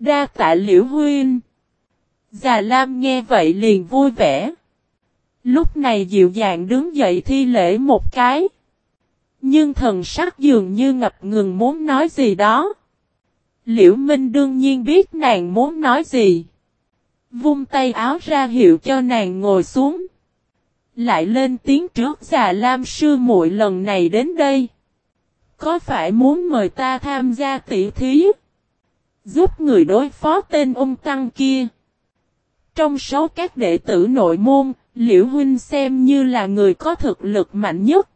Đa tạ Liễu huynh. Già Lam nghe vậy liền vui vẻ. Lúc này dịu dàng đứng dậy thi lễ một cái. Nhưng thần sắc dường như ngập ngừng muốn nói gì đó. Liễu Minh đương nhiên biết nàng muốn nói gì. Vung tay áo ra hiệu cho nàng ngồi xuống. Lại lên tiếng trước Già Lam sư muội lần này đến đây. Có phải muốn mời ta tham gia tỷ thí? Giúp người đối phó tên ung tăng kia. Trong số các đệ tử nội môn, Liễu huynh xem như là người có thực lực mạnh nhất.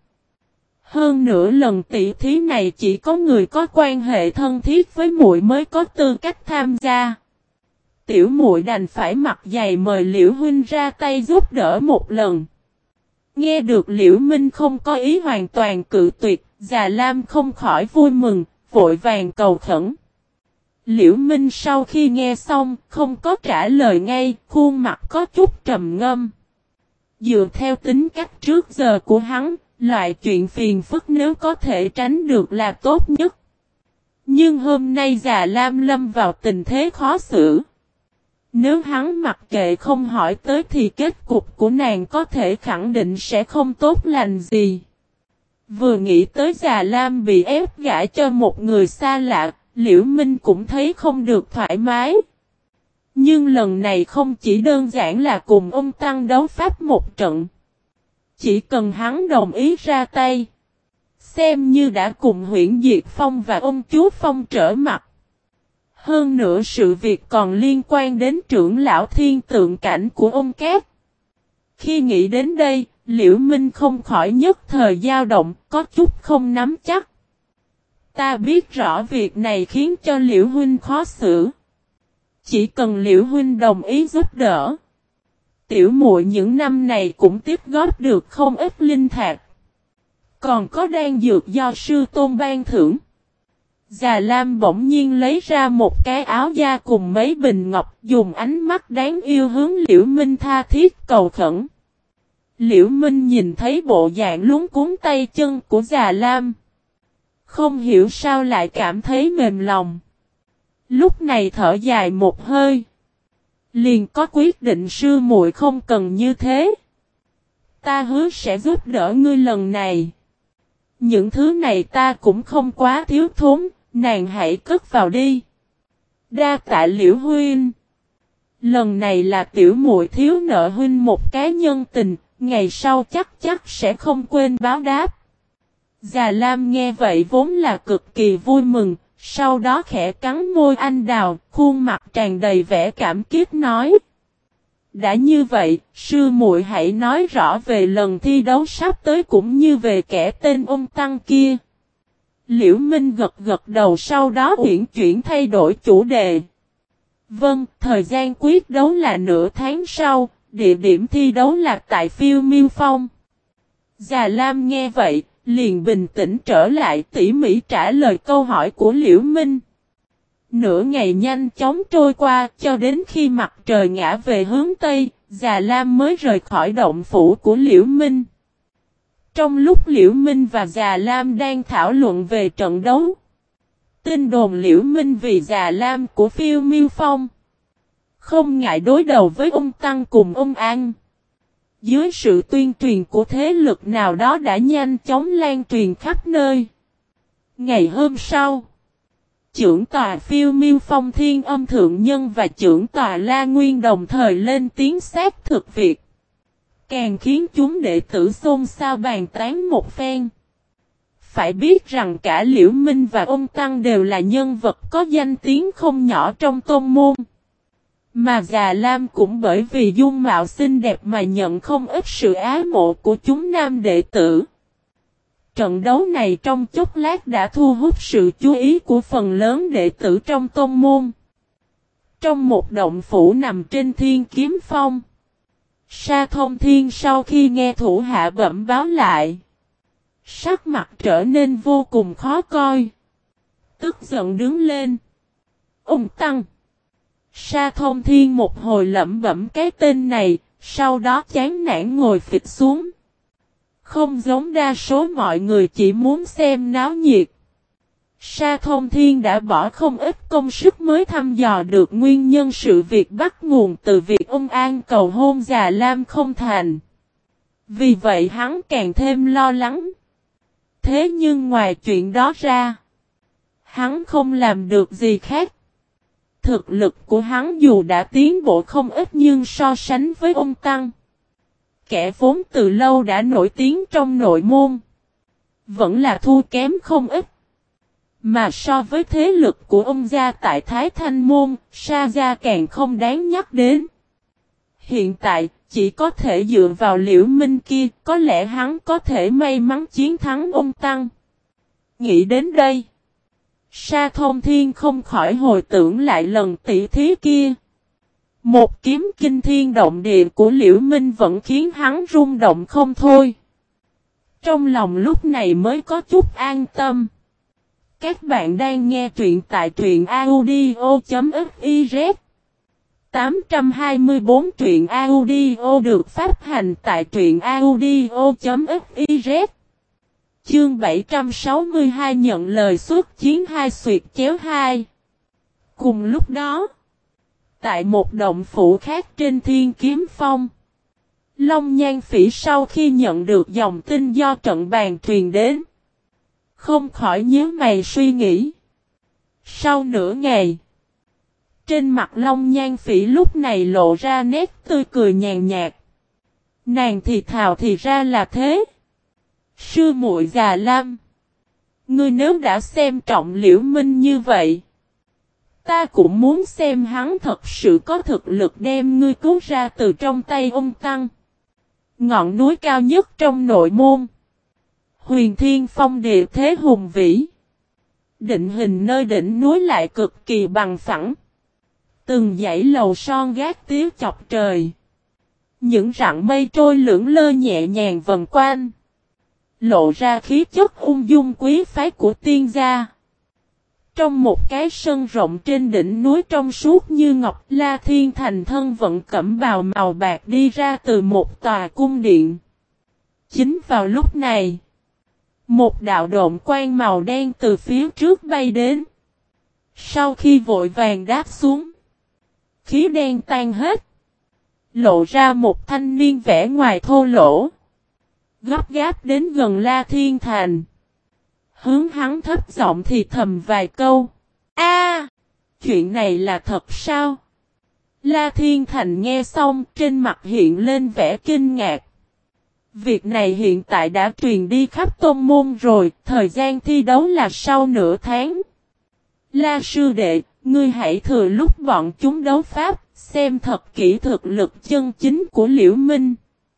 Hơn nữa lần tỷ thí này chỉ có người có quan hệ thân thiết với muội mới có tư cách tham gia. Tiểu muội đành phải mặt dày mời Liễu huynh ra tay giúp đỡ một lần. Nghe được Liễu Minh không có ý hoàn toàn cự tuyệt, Già Lam không khỏi vui mừng, vội vàng cầu khẩn. Liễu Minh sau khi nghe xong, không có trả lời ngay, khuôn mặt có chút trầm ngâm. Dựa theo tính cách trước giờ của hắn, loại chuyện phiền phức nếu có thể tránh được là tốt nhất. Nhưng hôm nay Già Lam lâm vào tình thế khó xử. Nếu hắn mặc kệ không hỏi tới thì kết cục của nàng có thể khẳng định sẽ không tốt lành gì. Vừa nghĩ tới Già Lam bị ép gả cho một người xa lạ, Liễu Minh cũng thấy không được thoải mái. Nhưng lần này không chỉ đơn giản là cùng ông Tăng đấu pháp một trận. Chỉ cần hắn đồng ý ra tay. Xem như đã cùng Huyễn Diệt Phong và ông Chú Phong trở mặt. Hơn nữa sự việc còn liên quan đến trưởng lão thiên tượng cảnh của ông Cát. Khi nghĩ đến đây, Liễu Minh không khỏi nhất thời dao động, có chút không nắm chắc. Ta biết rõ việc này khiến cho Liễu huynh khó xử. Chỉ cần Liễu huynh đồng ý giúp đỡ. Tiểu muội những năm này cũng tiếp góp được không ít linh thạch. Còn có đan dược do sư tôn ban thưởng. Già Lam bỗng nhiên lấy ra một cái áo da cùng mấy bình ngọc, dùng ánh mắt đáng yêu hướng Liễu Minh tha thiết cầu khẩn. Liễu Minh nhìn thấy bộ dạng luống cuống tay chân của Già Lam. Không hiểu sao lại cảm thấy mềm lòng. Lúc này thở dài một hơi. Liền có quyết định sư muội không cần như thế. Ta hứa sẽ giúp đỡ ngươi lần này. Những thứ này ta cũng không quá thiếu thốn, nàng hãy cất vào đi. Đa tạ Liễu huynh. Lần này là tiểu muội thiếu nợ huynh một cái nhân tình, ngày sau chắc sẽ không quên báo đáp. Già Lam nghe vậy vốn là cực kỳ vui mừng, sau đó khẽ cắn môi anh đào, khuôn mặt tràn đầy vẻ cảm kích nói. Đã như vậy, sư muội hãy nói rõ về lần thi đấu sắp tới cũng như về kẻ tên ung tăng kia. Liễu Minh gật gật đầu sau đó uyển chuyển thay đổi chủ đề. Vâng, thời gian quyết đấu là nửa tháng sau, địa điểm thi đấu là tại Phiêu Miêu Phong. Già Lam nghe vậy, liền bình tĩnh trở lại tỉ mỉ trả lời câu hỏi của Liễu Minh. Nửa ngày nhanh chóng trôi qua cho đến khi mặt trời ngã về hướng Tây, Già Lam mới rời khỏi động phủ của Liễu Minh. Trong lúc Liễu Minh và Già Lam đang thảo luận về trận đấu, tin đồn Liễu Minh vì Già Lam của Phiêu Miêu Phong không ngại đối đầu với ông Tăng cùng ông An. Dưới sự tuyên truyền của thế lực nào đó đã nhanh chóng lan truyền khắp nơi. Ngày hôm sau, trưởng tòa Phiêu Miêu Phong Thiên Âm Thượng Nhân và trưởng tòa La Nguyên đồng thời lên tiếng xác thực việc. Càng khiến chúng đệ tử xôn xao bàn tán một phen. Phải biết rằng cả Liễu Minh và ông Tăng đều là nhân vật có danh tiếng không nhỏ trong tôn môn. Mà Già Lam cũng bởi vì dung mạo xinh đẹp mà nhận không ít sự ái mộ của chúng nam đệ tử. Trận đấu này trong chốc lát đã thu hút sự chú ý của phần lớn đệ tử trong tôn môn. Trong một động phủ nằm trên Thiên Kiếm Phong, Sa Thông Thiên sau khi nghe thủ hạ bẩm báo lại, sắc mặt trở nên vô cùng khó coi. Tức giận đứng lên. Ông Tăng. Sa Thông Thiên một hồi lẩm bẩm cái tên này, sau đó chán nản ngồi phịch xuống. Không giống đa số mọi người chỉ muốn xem náo nhiệt. Sa Thông Thiên đã bỏ không ít công sức mới thăm dò được nguyên nhân sự việc bắt nguồn từ việc ông An cầu hôn Già Lam không thành. Vì vậy hắn càng thêm lo lắng. Thế nhưng ngoài chuyện đó ra, hắn không làm được gì khác. Thực lực của hắn dù đã tiến bộ không ít nhưng so sánh với ông Tăng, kẻ vốn từ lâu đã nổi tiếng trong nội môn, vẫn là thua kém không ít. Mà so với thế lực của ông gia tại Thái Thanh Môn, Sa gia càng không đáng nhắc đến. Hiện tại, chỉ có thể dựa vào Liễu Minh kia, có lẽ hắn có thể may mắn chiến thắng ông Tăng. Nghĩ đến đây, Sa Thông Thiên không khỏi hồi tưởng lại lần tỷ thí kia. Một kiếm kinh thiên động địa của Liễu Minh vẫn khiến hắn rung động không thôi. Trong lòng lúc này mới có chút an tâm. Các bạn đang nghe truyện tại truyện audio.fiz 824 truyện audio được phát hành tại truyện audio.fiz. Chương 762 nhận lời xuất chiến hai xuyệt chéo hai. Cùng lúc đó, tại một động phủ khác trên Thiên Kiếm Phong, Long Nhan Phỉ sau khi nhận được dòng tin do trận bàn truyền đến, không khỏi nhíu mày suy nghĩ. Sau nửa ngày, trên mặt Long Nhan Phỉ lúc này lộ ra nét tươi cười nhàn nhạt. Nàng thì thào thì ra là thế. Sư muội Già Lam, ngươi nếu đã xem trọng Liễu Minh như vậy, ta cũng muốn xem hắn thật sự có thực lực đem ngươi cứu ra từ trong tay ông Tăng. Ngọn núi cao nhất trong nội môn, Huyền Thiên Phong địa thế hùng vĩ. Định hình nơi đỉnh núi lại cực kỳ bằng phẳng. Từng dãy lầu son gác tiếu chọc trời. Những rặng mây trôi lững lơ nhẹ nhàng vần quanh, lộ ra khí chất ung dung quý phái của tiên gia. Trong một cái sân rộng trên đỉnh núi trong suốt như ngọc, La Thiên Thành thân vận cẩm bào màu bạc đi ra từ một tòa cung điện. Chính vào lúc này, một đạo độn quang màu đen từ phía trước bay đến. Sau khi vội vàng đáp xuống, khí đen tan hết, lộ ra một thanh niên vẻ ngoài thô lỗ, gấp gáp đến gần La Thiên Thành. Hướng hắn thấp giọng thì thầm vài câu. Chuyện này là thật sao? La Thiên Thành nghe xong trên mặt hiện lên vẻ kinh ngạc. Việc này hiện tại đã truyền đi khắp tôn môn rồi, thời gian thi đấu là sau nửa tháng. La sư đệ, ngươi hãy thừa lúc bọn chúng đấu pháp, xem thật kỹ thực lực chân chính của Liễu Minh.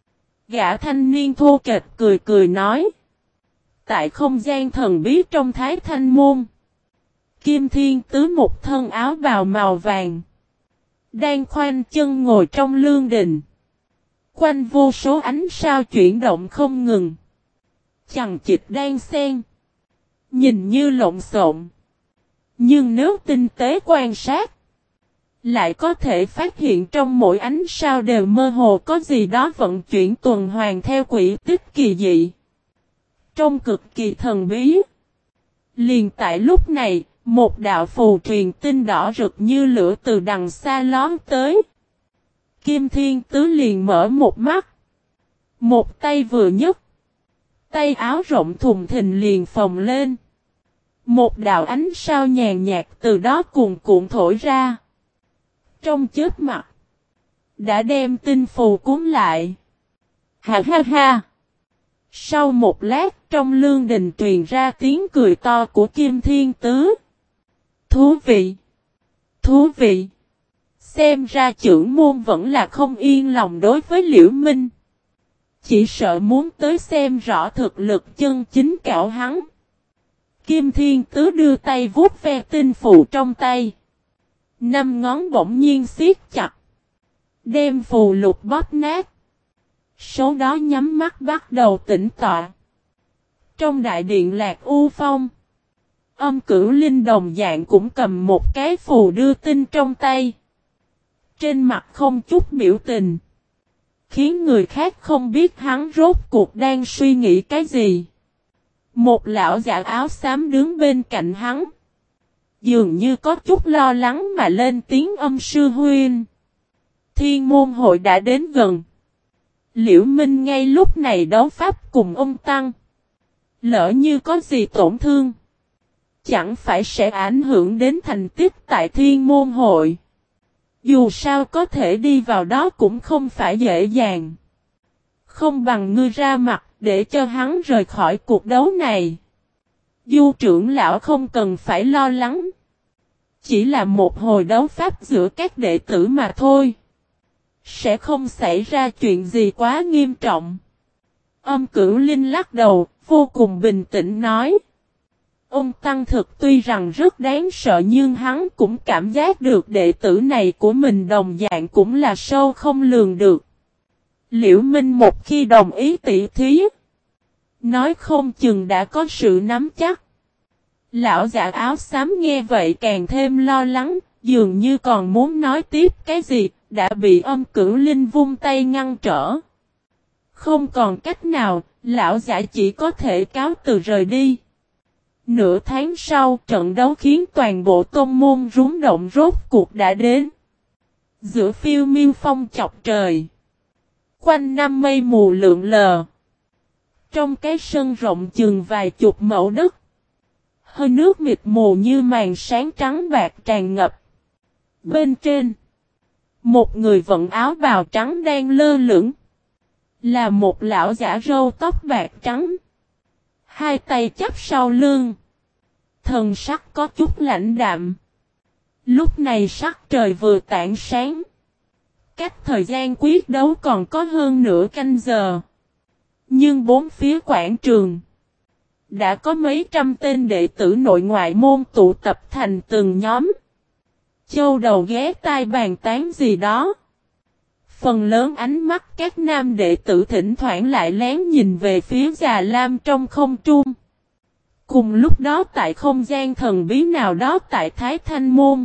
Gã thanh niên thô kệch cười cười nói. Tại không gian thần bí trong Thái Thanh Môn, Kim Thiên Tứ một thân áo bào màu vàng, đang khoanh chân ngồi trong lương đình. Quanh vô số ánh sao chuyển động không ngừng, chằng chịt đan xen, nhìn như lộn xộn. Nhưng nếu tinh tế quan sát, lại có thể phát hiện trong mỗi ánh sao đều mơ hồ có gì đó vận chuyển tuần hoàn theo quỹ tích kỳ dị, trông cực kỳ thần bí. Liền tại lúc này, một đạo phù truyền tinh đỏ rực như lửa từ đằng xa lóm tới. Kim Thiên Tứ liền mở một mắt, một tay vừa nhấc, tay áo rộng thùng thình liền phồng lên. Một đạo ánh sao nhàn nhạt từ đó cuồn cuộn thổi ra. Trong chớp mắt, đã đem tinh phù cuốn lại. Ha ha ha! Sau một lát trong lương đình truyền ra tiếng cười to của Kim Thiên Tứ. Thú vị! Thú vị! Xem ra trưởng môn vẫn là không yên lòng đối với Liễu Minh. Chỉ sợ muốn tới xem rõ thực lực chân chính cảo hắn. Kim Thiên Tứ đưa tay vuốt ve tinh phù trong tay. 5 ngón bỗng nhiên siết chặt, đem phù lục bóp nát. Sau đó nhắm mắt bắt đầu tĩnh tọa. Trong đại điện Lạc U Phong, Âm Cửu Linh đồng dạng cũng cầm một cái phù đưa tinh trong tay. Trên mặt không chút biểu tình, khiến người khác không biết hắn rốt cuộc đang suy nghĩ cái gì. Một lão giả áo xám đứng bên cạnh hắn. Dường như có chút lo lắng mà lên tiếng âm sư huynh. Thiên môn hội đã đến gần. Liễu Minh ngay lúc này đấu pháp cùng ông Tăng. Lỡ như có gì tổn thương. Chẳng phải sẽ ảnh hưởng đến thành tích tại thiên môn hội. Dù sao có thể đi vào đó cũng không phải dễ dàng. Không bằng ngươi ra mặt để cho hắn rời khỏi cuộc đấu này. Du trưởng lão không cần phải lo lắng. Chỉ là một hồi đấu pháp giữa các đệ tử mà thôi. Sẽ không xảy ra chuyện gì quá nghiêm trọng. Âm Cửu Linh lắc đầu, vô cùng bình tĩnh nói. Ông Tăng Thực tuy rằng rất đáng sợ nhưng hắn cũng cảm giác được đệ tử này của mình đồng dạng cũng là sâu không lường được. Liễu Minh một khi đồng ý tỉ thí, nói không chừng đã có sự nắm chắc. Lão giả áo xám nghe vậy càng thêm lo lắng, dường như còn muốn nói tiếp cái gì, đã bị Âm Cửu Linh vung tay ngăn trở. Không còn cách nào, lão giả chỉ có thể cáo từ rời đi. Nửa tháng sau, trận đấu khiến toàn bộ tôn môn rúng động rốt cuộc đã đến. Giữa phiêu miêu phong chọc trời. Quanh năm mây mù lượn lờ. Trong cái sân rộng chừng vài chục mẫu đất. Hơi nước mịt mù như màn sáng trắng bạc tràn ngập. Bên trên. Một người vận áo bào trắng đang lơ lửng. Là một lão giả râu tóc bạc trắng. Hai tay chắp sau lưng. Thần sắc có chút lãnh đạm. Lúc này sắc trời vừa tảng sáng. Cách thời gian quyết đấu còn có hơn nửa canh giờ. Nhưng bốn phía quảng trường. Đã có mấy trăm tên đệ tử nội ngoại môn tụ tập thành từng nhóm. Châu đầu ghé tai bàn tán gì đó. Phần lớn ánh mắt các nam đệ tử thỉnh thoảng lại lén nhìn về phía Già Lam trong không trung. Cùng lúc đó tại không gian thần bí nào đó tại Thái Thanh Môn.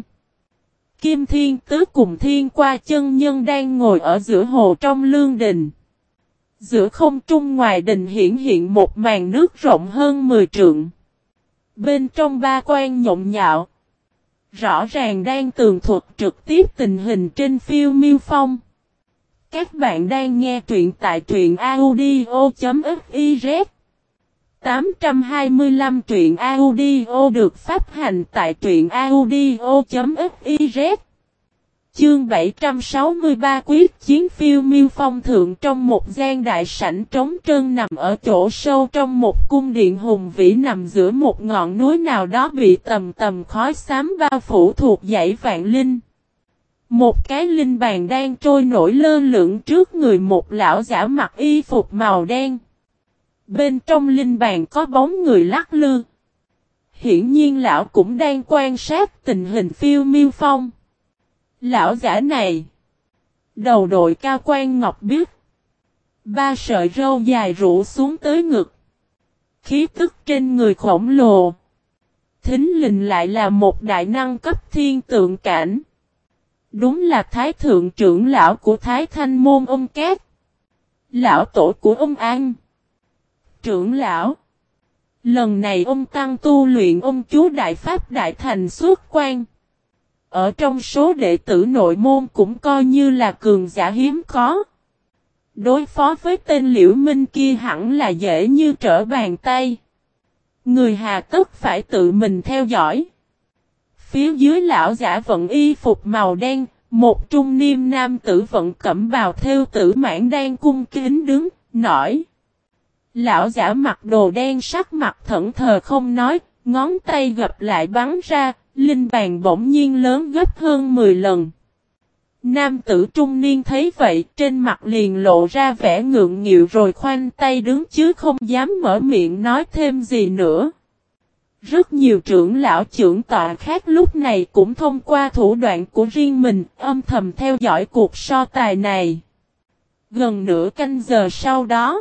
Kim Thiên Tứ cùng Thiên Qua chân nhân đang ngồi ở giữa hồ trong lương đình. Giữa không trung ngoài đình hiển hiện một màn nước rộng hơn 10 trượng. Bên trong ba quan nhộn nhạo. Rõ ràng đang tường thuật trực tiếp tình hình trên phiêu miêu phong. Các bạn đang nghe truyện tại truyện audio.fiz 825 truyện audio được phát hành tại truyện audio.fiz. Chương 763 quyết chiến phiêu miêu phong thượng trong một gian đại sảnh trống trơn nằm ở chỗ sâu trong một cung điện hùng vĩ nằm giữa một ngọn núi nào đó bị tầm tầm khói xám bao phủ thuộc dãy Vạn Linh. Một cái linh bàn đang trôi nổi lơ lửng trước người một lão giả mặc y phục màu đen. Bên trong linh bàn có bóng người lắc lư. Hiển nhiên lão cũng đang quan sát tình hình phiêu miêu phong. Lão giả này. Đầu đội cao quan ngọc biếc. Ba sợi râu dài rủ xuống tới ngực. Khí tức trên người khổng lồ. Thính lình lại là một đại năng cấp thiên tượng cảnh. Đúng là thái thượng trưởng lão của Thái Thanh Môn ông Cát. Lão tổ của ông An. Trưởng lão. Lần này ông tăng tu luyện ông chú Đại Pháp Đại Thành xuất quan. Ở trong số đệ tử nội môn cũng coi như là cường giả hiếm có. Đối phó với tên Liễu Minh kia hẳn là dễ như trở bàn tay. Người hà tất phải tự mình theo dõi. Phía dưới lão giả vận y phục màu đen, một trung niên nam tử vận cẩm bào thêu tử mãn đang cung kính đứng, nói. Lão giả mặc đồ đen sắc mặt thẫn thờ không nói, ngón tay gập lại bắn ra, linh bàn bỗng nhiên lớn gấp hơn 10 lần. Nam tử trung niên thấy vậy, trên mặt liền lộ ra vẻ ngượng nghịu rồi khoanh tay đứng chứ không dám mở miệng nói thêm gì nữa. Rất nhiều trưởng lão trưởng tọa khác lúc này cũng thông qua thủ đoạn của riêng mình, âm thầm theo dõi cuộc so tài này. Gần nửa canh giờ sau đó,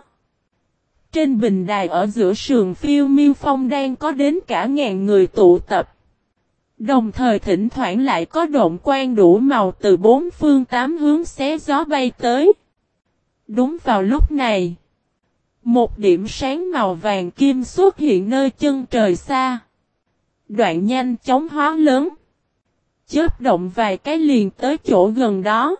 trên bình đài ở giữa sườn phiêu miêu phong đang có đến cả ngàn người tụ tập. Đồng thời thỉnh thoảng lại có độn quang đủ màu từ bốn phương tám hướng xé gió bay tới. Đúng vào lúc này, Một điểm sáng màu vàng kim xuất hiện nơi chân trời xa. Đoạn nhanh chóng hóa lớn. Chớp động vài cái liền tới chỗ gần đó.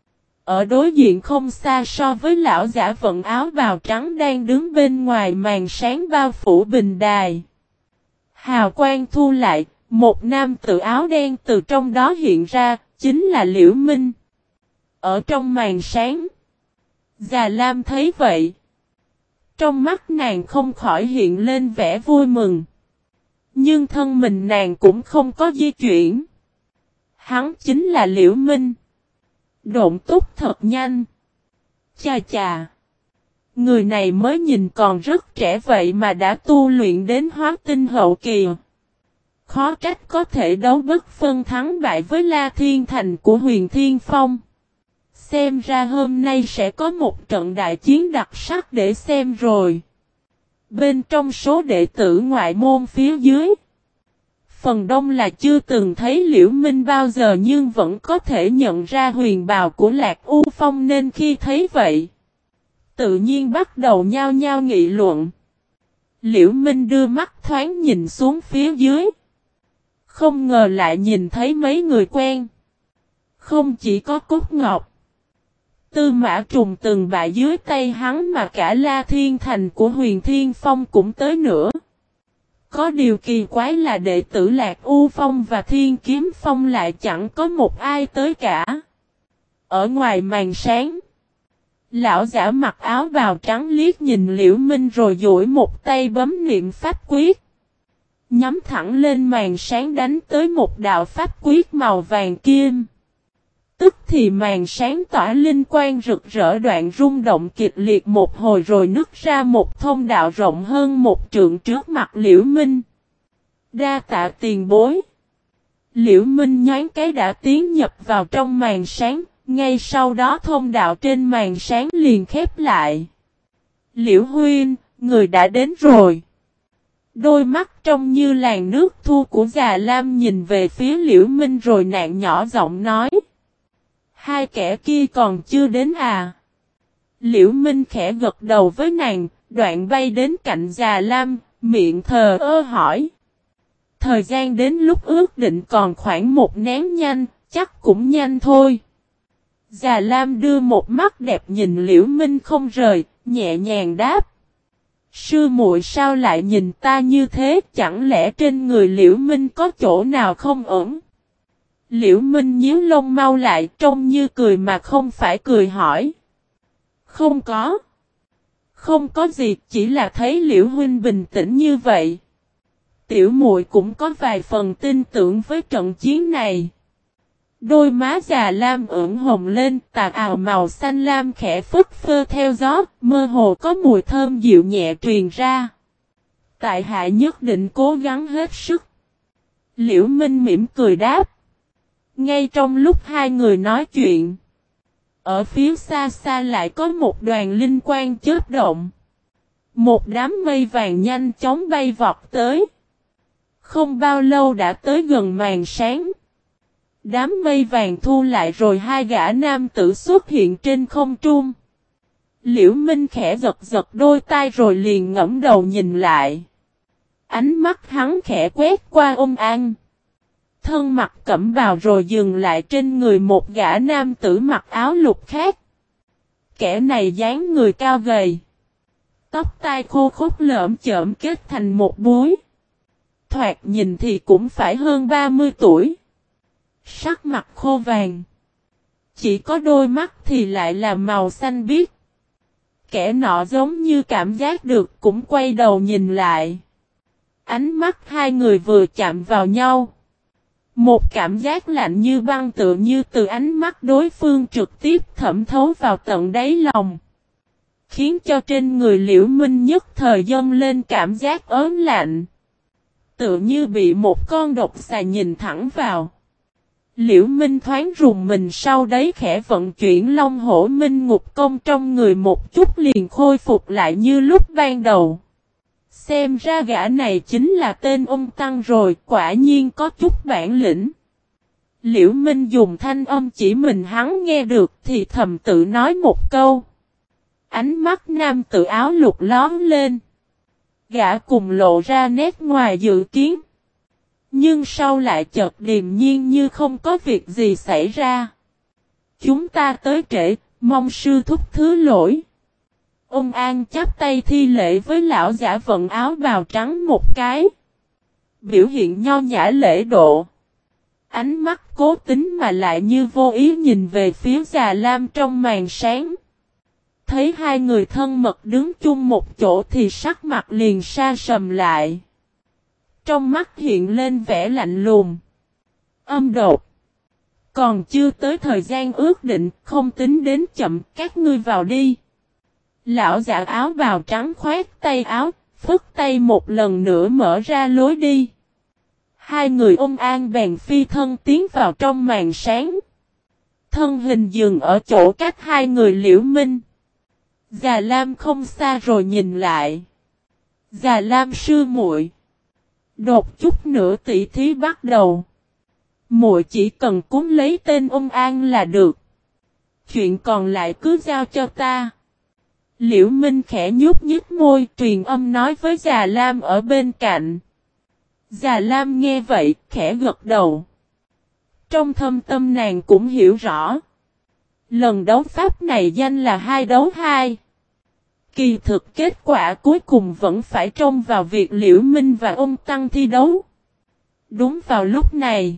Ở đối diện không xa so với lão giả vận áo bào trắng đang đứng bên ngoài màn sáng bao phủ bình đài. Hào quang thu lại, một nam tử áo đen từ trong đó hiện ra, chính là Liễu Minh. Ở trong màn sáng, Già Lam thấy vậy. Trong mắt nàng không khỏi hiện lên vẻ vui mừng. Nhưng thân mình nàng cũng không có di chuyển. Hắn chính là Liễu Minh. Độn túc thật nhanh. Chà chà. Người này mới nhìn còn rất trẻ vậy mà đã tu luyện đến hóa tinh hậu kỳ. Khó trách có thể đấu bất phân thắng bại với La Thiên Thành của Huyền Thiên Phong. Xem ra hôm nay sẽ có một trận đại chiến đặc sắc để xem rồi. Bên trong số đệ tử ngoại môn phía dưới, phần đông là chưa từng thấy Liễu Minh bao giờ nhưng vẫn có thể nhận ra huyền bào của Lạc U Phong nên khi thấy vậy, tự nhiên bắt đầu nhao nhao nghị luận. Liễu Minh đưa mắt thoáng nhìn xuống phía dưới. Không ngờ lại nhìn thấy mấy người quen. Không chỉ có Cốt Ngọc, Tư Mã Trùng từng bại dưới tay hắn mà cả La Thiên Thành của Huyền Thiên Phong cũng tới nữa. Có điều kỳ quái là đệ tử Lạc U Phong và Thiên Kiếm Phong lại chẳng có một ai tới cả. Ở ngoài màn sáng, lão giả mặc áo bào trắng liếc nhìn Liễu Minh rồi duỗi một tay bấm niệm pháp quyết. Nhắm thẳng lên màn sáng đánh tới một đạo pháp quyết màu vàng kim. Tức thì màn sáng tỏa linh quang rực rỡ đoạn rung động kịch liệt một hồi rồi nứt ra một thông đạo rộng hơn một trượng trước mặt Liễu Minh. Đa tạ tiền bối. Liễu Minh nhoáng cái đã tiến nhập vào trong màn sáng, ngay sau đó thông đạo trên màn sáng liền khép lại. Liễu Huynh, người đã đến rồi. Đôi mắt trông như làn nước thu của Già Lam nhìn về phía Liễu Minh rồi nạn nhỏ giọng nói. Hai kẻ kia còn chưa đến à? Liễu Minh khẽ gật đầu với nàng, đoạn bay đến cạnh Già Lam, miệng thờ ơ hỏi. Thời gian đến lúc ước định còn khoảng một nén nhanh, chắc cũng nhanh thôi. Già Lam đưa một mắt đẹp nhìn Liễu Minh không rời, nhẹ nhàng đáp. Sư muội sao lại nhìn ta như thế, chẳng lẽ trên người Liễu Minh có chỗ nào không ổn? Liễu Minh nhíu lông mau lại trông như cười mà không phải cười hỏi. Không có. Không có gì, chỉ là thấy Liễu Huynh bình tĩnh như vậy. Tiểu muội cũng có vài phần tin tưởng với trận chiến này. Đôi má Già Lam ửng hồng lên, tà ào màu xanh lam khẽ phất phơ theo gió, mơ hồ có mùi thơm dịu nhẹ truyền ra. Tại hạ nhất định cố gắng hết sức. Liễu Minh mỉm cười đáp. Ngay trong lúc hai người nói chuyện, ở phía xa xa lại có một đoàn linh quang chớp động. Một đám mây vàng nhanh chóng bay vọt tới. Không bao lâu đã tới gần màn sáng. Đám mây vàng thu lại rồi hai gã nam tử xuất hiện trên không trung. Liễu Minh khẽ giật giật đôi tai rồi liền ngẫm đầu nhìn lại. Ánh mắt hắn khẽ quét qua An. Thân mặc cẩm bào rồi dừng lại trên người một gã nam tử mặc áo lục khác. Kẻ này dáng người cao gầy. Tóc tai khô khốc lởm chởm kết thành một búi. Thoạt nhìn thì cũng phải hơn 30 tuổi. Sắc mặt khô vàng. Chỉ có đôi mắt thì lại là màu xanh biếc. Kẻ nọ giống như cảm giác được cũng quay đầu nhìn lại. Ánh mắt hai người vừa chạm vào nhau. Một cảm giác lạnh như băng tựa như từ ánh mắt đối phương trực tiếp thẩm thấu vào tận đáy lòng. Khiến cho trên người Liễu Minh nhất thời dâng lên cảm giác ớn lạnh. Tựa như bị một con độc xà nhìn thẳng vào. Liễu Minh thoáng rùng mình sau đấy khẽ vận chuyển Long Hổ Minh Ngục Công trong người một chút liền khôi phục lại như lúc ban đầu. Xem ra gã này chính là tên ông Tăng rồi, quả nhiên có chút bản lĩnh. Liễu Minh dùng thanh âm chỉ mình hắn nghe được thì thầm tự nói một câu. Ánh mắt nam tự áo lục lóm lên. Gã cùng lộ ra nét ngoài dự kiến. Nhưng sau lại chợt điềm nhiên như không có việc gì xảy ra. Chúng ta tới trễ, mong sư thúc thứ lỗi. Ông An chắp tay thi lễ với lão giả vận áo bào trắng một cái. Biểu hiện nho nhã lễ độ. Ánh mắt cố tính mà lại như vô ý nhìn về phía Già Lam trong màn sáng. Thấy hai người thân mật đứng chung một chỗ thì sắc mặt liền sa sầm lại. Trong mắt hiện lên vẻ lạnh lùng. Âm đột. Còn chưa tới thời gian ước định, không tính đến chậm, các ngươi vào đi. Lão giả áo bào trắng khoét tay áo, phất tay một lần nữa mở ra lối đi. Hai người ôm an bèn phi thân tiến vào trong màn sáng. Thân hình dừng ở chỗ cách hai người Liễu Minh. Già Lam không xa rồi nhìn lại. Già Lam sư muội. Đột chút nữa tỷ thí bắt đầu. Muội chỉ cần cúng lấy tên ông An là được. Chuyện còn lại cứ giao cho ta. Liễu Minh khẽ nhúc nhích môi truyền âm nói với Già Lam ở bên cạnh. Già Lam nghe vậy khẽ gật đầu. Trong thâm tâm nàng cũng hiểu rõ. Lần đấu pháp này danh là 2 đấu 2. Kỳ thực kết quả cuối cùng vẫn phải trông vào việc Liễu Minh và ông Tăng thi đấu. Đúng vào lúc này.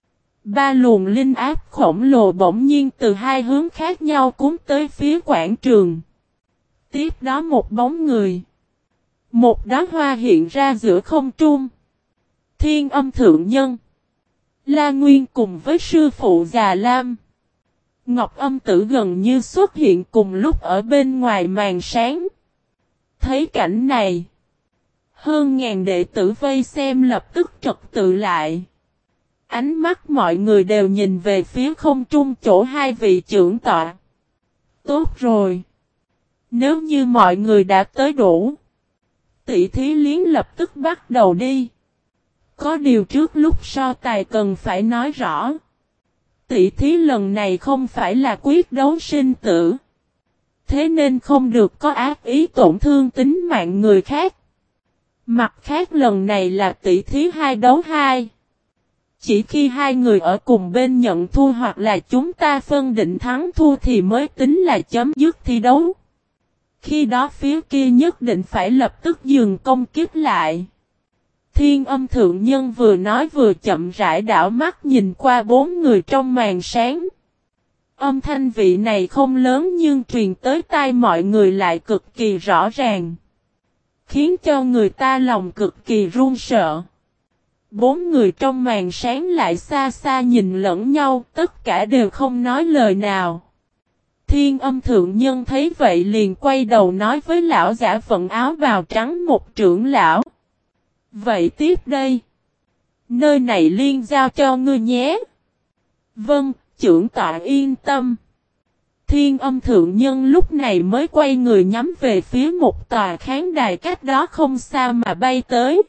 3 luồng linh áp khổng lồ bỗng nhiên từ hai hướng khác nhau cuốn tới phía quảng trường. Tiếp đó một bóng người. Một đóa hoa hiện ra giữa không trung. Thiên Âm Thượng Nhân. La Nguyên cùng với sư phụ Già Lam. Ngọc Âm Tử gần như xuất hiện cùng lúc ở bên ngoài màn sáng. Thấy cảnh này. Hơn ngàn đệ tử vây xem lập tức trật tự lại. Ánh mắt mọi người đều nhìn về phía không trung chỗ hai vị trưởng tọa. Tốt rồi. Nếu như mọi người đã tới đủ. Tỷ thí liếng lập tức bắt đầu đi. Có điều trước lúc so tài cần phải nói rõ. Tỷ thí lần này không phải là quyết đấu sinh tử. Thế nên không được có ác ý tổn thương tính mạng người khác. Mặt khác lần này là tỷ thí 2 đấu 2. Chỉ khi hai người ở cùng bên nhận thua hoặc là chúng ta phân định thắng thua thì mới tính là chấm dứt thi đấu. Khi đó phía kia nhất định phải lập tức dừng công kích lại. Thiên Âm Thượng Nhân vừa nói vừa chậm rãi đảo mắt nhìn qua 4 người trong màn sáng. Âm thanh vị này không lớn nhưng truyền tới tai mọi người lại cực kỳ rõ ràng. Khiến cho người ta lòng cực kỳ run sợ. 4 người trong màn sáng lại xa xa nhìn lẫn nhau, tất cả đều không nói lời nào. Thiên Âm Thượng Nhân thấy vậy liền quay đầu nói với lão giả vận áo bào trắng một trưởng lão. Vậy tiếp đây. Nơi này liên giao cho ngươi nhé. Vâng, trưởng tọa yên tâm. Thiên Âm Thượng Nhân lúc này mới quay người nhắm về phía một tòa khán đài cách đó không xa mà bay tới.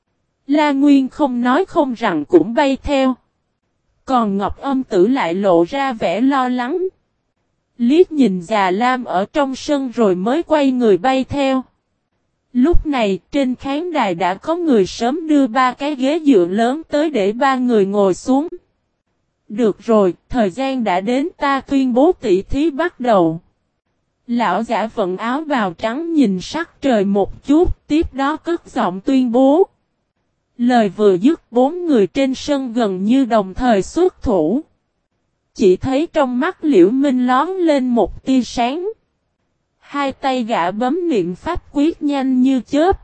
La Nguyên không nói không rằng cũng bay theo. Còn Ngọc Âm Tử lại lộ ra vẻ lo lắng. Liếc nhìn Già Lam ở trong sân rồi mới quay người bay theo. Lúc này trên khán đài đã có người sớm đưa 3 cái ghế dựa lớn tới để 3 người ngồi xuống. Được rồi, thời gian đã đến, ta tuyên bố tỷ thí bắt đầu. Lão giả vận áo bào trắng nhìn sắc trời một chút, tiếp đó cất giọng tuyên bố. Lời vừa dứt 4 người trên sân gần như đồng thời xuất thủ. Chỉ thấy trong mắt Liễu Minh lón lên một tia sáng. Hai tay gã bấm niệm pháp quyết nhanh như chớp.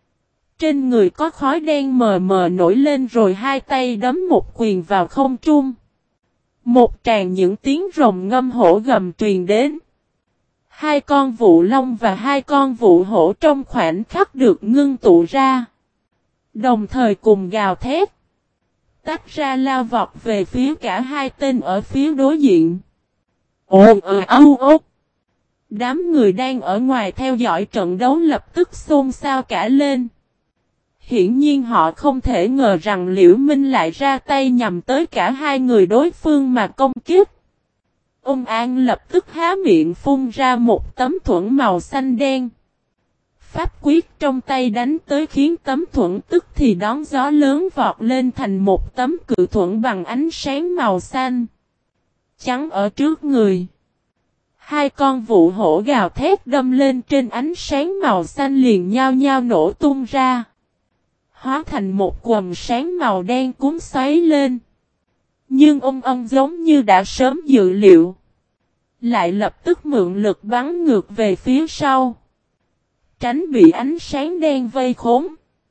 Trên người có khói đen mờ mờ nổi lên rồi hai tay đấm một quyền vào không trung. Một tràng những tiếng rồng ngâm hổ gầm truyền đến. 2 con vụ long và 2 con vụ hổ trong khoảnh khắc được ngưng tụ ra. Đồng thời cùng gào thét. Tách ra lao vọt về phía cả hai tên ở phía đối diện. Đám người đang ở ngoài theo dõi trận đấu lập tức xôn xao cả lên. Hiển nhiên họ không thể ngờ rằng Liễu Minh lại ra tay nhằm tới cả hai người đối phương mà công kích. Ông An lập tức há miệng phun ra một tấm thuẫn màu xanh đen. Pháp quyết trong tay đánh tới khiến tấm thuẫn tức thì đón gió lớn vọt lên thành một tấm cự thuẫn bằng ánh sáng màu xanh. Chắn ở trước người. Hai con vụ hổ gào thét đâm lên trên ánh sáng màu xanh liền nhao nhao nổ tung ra. Hóa thành một quầng sáng màu đen cuốn xoáy lên. Nhưng ông giống như đã sớm dự liệu. Lại lập tức mượn lực bắn ngược về phía sau. Tránh bị ánh sáng đen vây khốn.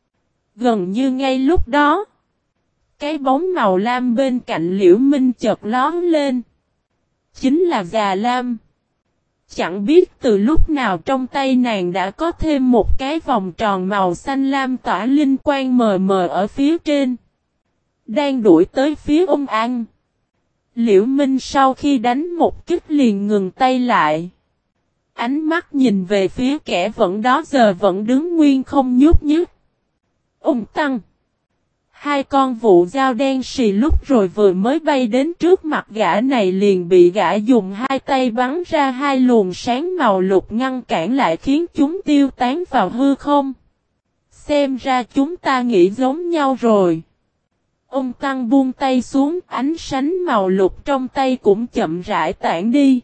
Gần như ngay lúc đó. Cái bóng màu lam bên cạnh Liễu Minh chợt lóe lên. Chính là Già Lam. Chẳng biết từ lúc nào trong tay nàng đã có thêm một cái vòng tròn màu xanh lam tỏa linh quang mờ mờ ở phía trên. Đang đuổi tới phía ông An. Liễu Minh sau khi đánh một kích liền ngừng tay lại. Ánh mắt nhìn về phía kẻ vẫn đó giờ vẫn đứng nguyên không nhúc nhích. Ông Tăng. Hai con vụ dao đen xì lúc rồi vừa mới bay đến trước mặt gã này liền bị gã dùng hai tay bắn ra hai luồng sáng màu lục ngăn cản lại khiến chúng tiêu tán vào hư không. Xem ra chúng ta nghĩ giống nhau rồi. Ông Tăng buông tay xuống, ánh sáng màu lục trong tay cũng chậm rãi tản đi.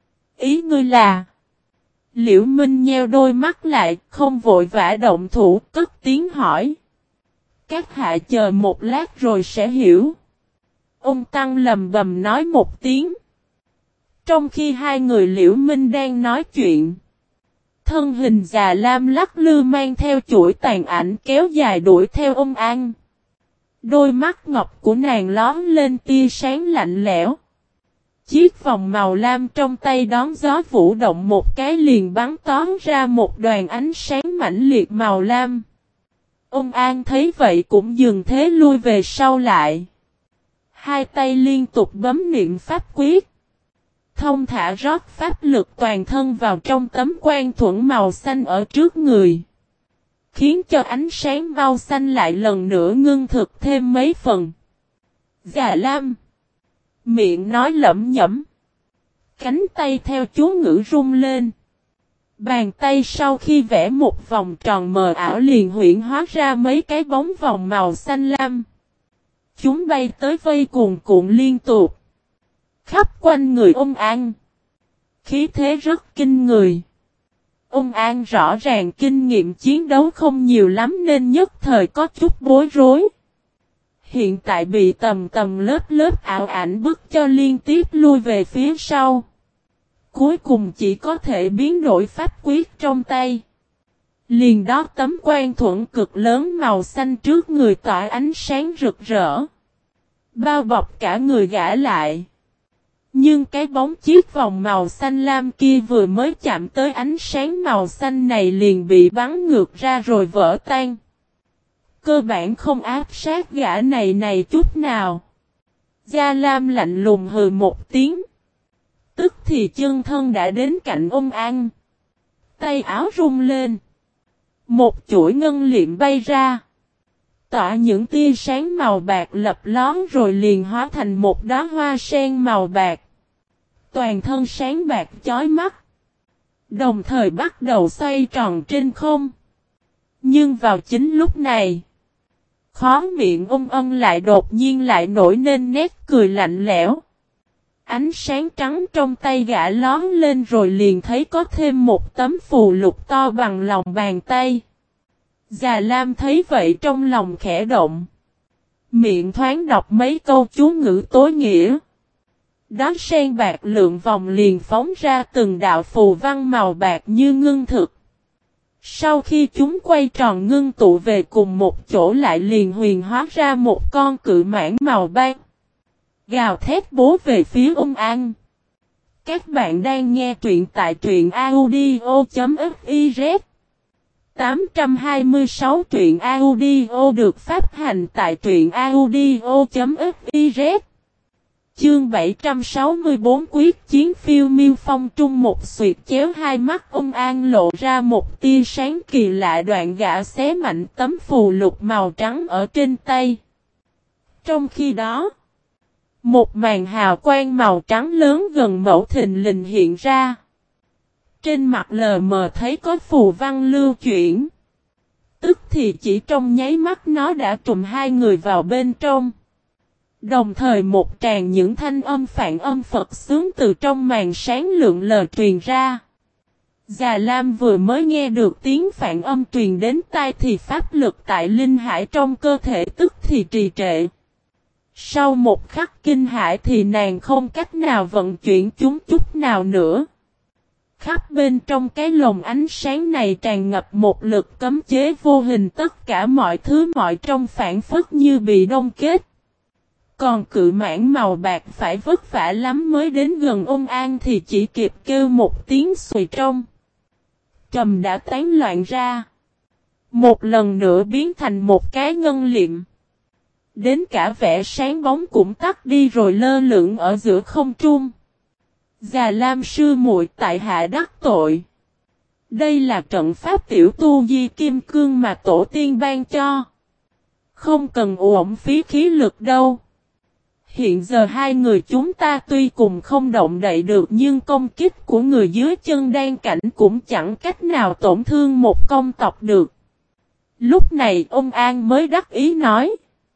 Ý ngươi là... Liễu Minh nheo đôi mắt lại, không vội vã động thủ, cất tiếng hỏi. Các hạ chờ một lát rồi sẽ hiểu. Ông Tăng lầm bầm nói một tiếng. Trong khi hai người Liễu Minh đang nói chuyện. Thân hình Già Lam lắc lư mang theo chuỗi tàn ảnh kéo dài đuổi theo ông An. Đôi mắt ngọc của nàng lón lên tia sáng lạnh lẽo. Chiếc vòng màu lam trong tay đón gió vũ động một cái liền bắn tóm ra một đoàn ánh sáng mãnh liệt màu lam. Ông An thấy vậy cũng dừng thế lui về sau lại. Hai tay liên tục bấm niệm pháp quyết. Thông thả rót pháp lực toàn thân vào trong tấm quan thuẫn màu xanh ở trước người. Khiến cho ánh sáng màu xanh lại lần nữa ngưng thực thêm mấy phần. Già Lam. Miệng nói lẩm nhẩm. Cánh tay theo chú ngữ rung lên. Bàn tay sau khi vẽ một vòng tròn mờ ảo liền huyễn hóa ra mấy cái bóng vòng màu xanh lam. Chúng bay tới vây cuồn cuộn liên tục. Khắp quanh người ông An. Khí thế rất kinh người. Ông An rõ ràng kinh nghiệm chiến đấu không nhiều lắm nên nhất thời có chút bối rối. Hiện tại bị tầm lớp ảo ảnh bức cho liên tiếp lui về phía sau. Cuối cùng chỉ có thể biến đổi pháp quyết trong tay. Liền đó tấm quan thuẫn cực lớn màu xanh trước người tỏa ánh sáng rực rỡ. Bao bọc cả người gã lại. Nhưng cái bóng chiếc vòng màu xanh lam kia vừa mới chạm tới ánh sáng màu xanh này liền bị bắn ngược ra rồi vỡ tan. Cơ bản không áp sát gã này chút nào. Gia Lam lạnh lùng hừ một tiếng. Tức thì chân thân đã đến cạnh ông An. Tay áo rung lên. Một chuỗi ngân liệm bay ra. Tỏa những tia sáng màu bạc lập lón rồi liền hóa thành một đóa hoa sen màu bạc. Toàn thân sáng bạc chói mắt. Đồng thời bắt đầu xoay tròn trên không. Nhưng vào chính lúc này. Khóe miệng ông Ân lại đột nhiên lại nổi nên nét cười lạnh lẽo. Ánh sáng trắng trong tay gã lón lên rồi liền thấy có thêm một tấm phù lục to bằng lòng bàn tay. Già Lam thấy vậy trong lòng khẽ động. Miệng thoáng đọc mấy câu chú ngữ tối nghĩa. Đó sen bạc lượng vòng liền phóng ra từng đạo phù văn màu bạc như ngưng thực. Sau khi chúng quay tròn ngưng tụ về cùng một chỗ lại liền huyền hóa ra một con cự mãng màu bạc. Gào thét bố về phía ông An. Các bạn đang nghe truyện tại truyện audio.fiz 826 truyện audio được phát hành tại truyện audio.fiz. Chương 764 quyết chiến phiêu miêu phong trung một xuyệt chéo hai mắt ông An lộ ra một tia sáng kỳ lạ đoạn gã xé mạnh tấm phù lục màu trắng ở trên tay. Trong khi đó, Một màn hào quang màu trắng lớn gần mẫu thình lình hiện ra. Trên mặt lờ mờ thấy có phù văn lưu chuyển. Tức thì chỉ trong nháy mắt nó đã trùm hai người vào bên trong. Đồng thời một tràng những thanh âm phản âm Phật xướng từ trong màn sáng lượn lờ truyền ra. Già Lam vừa mới nghe được tiếng phản âm truyền đến tai thì pháp lực tại linh hải trong cơ thể tức thì trì trệ. Sau một khắc kinh hãi thì nàng không cách nào vận chuyển chúng chút nào nữa. Khắp bên trong cái lồng ánh sáng này tràn ngập một lực cấm chế vô hình, tất cả mọi thứ mọi trong phản phất như bị đông kết. Còn cự mãng màu bạc phải vất vả lắm mới đến gần Ôn An thì chỉ kịp kêu một tiếng xùy trong. Trầm đã tán loạn ra. Một lần nữa biến thành một cái ngân liệm. Đến cả vẻ sáng bóng cũng tắt đi rồi lơ lửng ở giữa không trung. Già Lam sư muội, tại hạ đắc tội. Đây là trận pháp tiểu tu di kim cương mà tổ tiên ban cho. Không cần uổng phí khí lực đâu. Hiện giờ hai người chúng ta tuy cùng không động đậy được nhưng công kích của người dưới chân đan cảnh cũng chẳng cách nào tổn thương một công tộc được. Lúc này ông An mới đắc ý nói.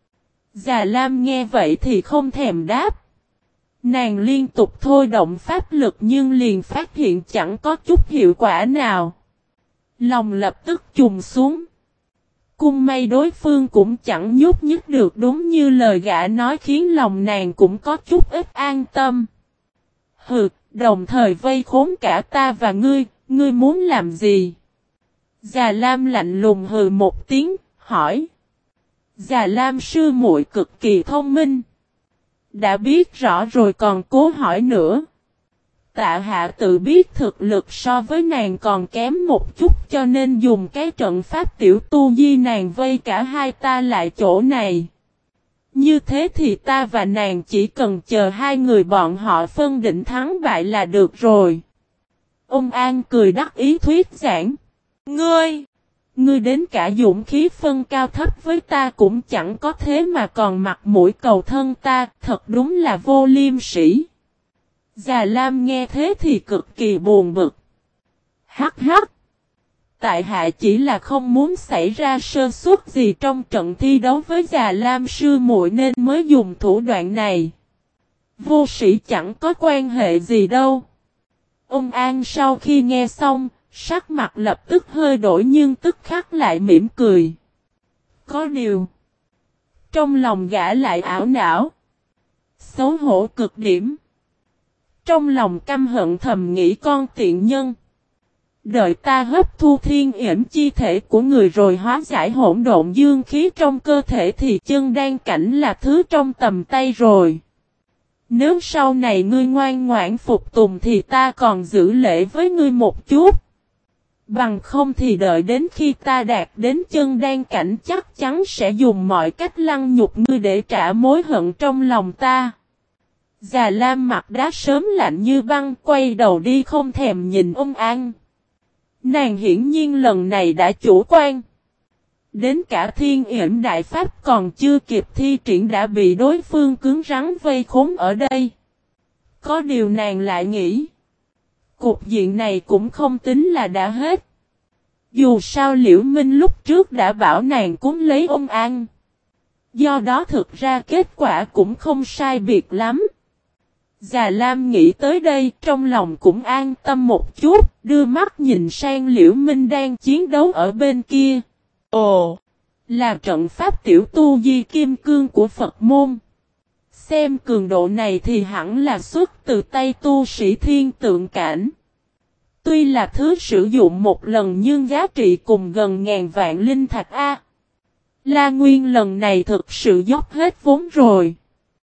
Già Lam nghe vậy thì không thèm đáp. Nàng liên tục thôi động pháp lực nhưng liền phát hiện chẳng có chút hiệu quả nào. Lòng lập tức trùng xuống. Cung may đối phương cũng chẳng nhúc nhích được, đúng như lời gã nói khiến lòng nàng cũng có chút ít an tâm. Hừ, đồng thời vây khốn cả ta và ngươi muốn làm gì? Già Lam lạnh lùng hừ một tiếng, hỏi. Già Lam sư muội cực kỳ thông minh. Đã biết rõ rồi còn cố hỏi nữa. Tạ hạ tự biết thực lực so với nàng còn kém một chút cho nên dùng cái trận pháp tiểu tu di nàng vây cả hai ta lại chỗ này. Như thế thì ta và nàng chỉ cần chờ hai người bọn họ phân định thắng bại là được rồi. Ông An cười đắc ý thuyết giảng. Ngươi đến cả dũng khí phân cao thấp với ta cũng chẳng có, thế mà còn mặt mũi cầu thân ta, thật đúng là vô liêm sỉ. Già Lam nghe thế thì cực kỳ buồn bực. Hắc hắc. Tại hạ chỉ là không muốn xảy ra sơ suất gì trong trận thi đấu với Già Lam sư muội nên mới dùng thủ đoạn này. Vô sĩ chẳng có quan hệ gì đâu. Ông An sau khi nghe xong, sắc mặt lập tức hơi đổi nhưng tức khắc lại mỉm cười. Có điều, trong lòng gã lại ảo não. Xấu hổ cực điểm. Trong lòng căm hận thầm nghĩ con tiện nhân. Đợi ta hấp thu thiên yểm chi thể của người rồi hóa giải hỗn độn dương khí trong cơ thể thì chân đan cảnh là thứ trong tầm tay rồi. Nếu sau này ngươi ngoan ngoãn phục tùng thì ta còn giữ lễ với ngươi một chút. Bằng không thì đợi đến khi ta đạt đến chân đan cảnh chắc chắn sẽ dùng mọi cách lăng nhục ngươi để trả mối hận trong lòng ta. Già Lam mặt đá sớm lạnh như băng, quay đầu đi không thèm nhìn ông An. Nàng hiển nhiên lần này đã chủ quan. Đến cả thiên yểm đại pháp còn chưa kịp thi triển đã bị đối phương cứng rắn vây khốn ở đây. Có điều nàng lại nghĩ. Cục diện này cũng không tính là đã hết. Dù sao Liễu Minh lúc trước đã bảo nàng cúng lấy ông An. Do đó thực ra kết quả cũng không sai biệt lắm. Già Lam nghĩ tới đây trong lòng cũng an tâm một chút, đưa mắt nhìn sang Liễu Minh đang chiến đấu ở bên kia. Ồ, là trận pháp tiểu tu di kim cương của Phật môn. Xem cường độ này thì hẳn là xuất từ tay tu sĩ thiên tượng cảnh. Tuy là thứ sử dụng một lần nhưng giá trị cùng gần ngàn vạn linh thạch A. La Nguyên lần này thực sự dốc hết vốn rồi.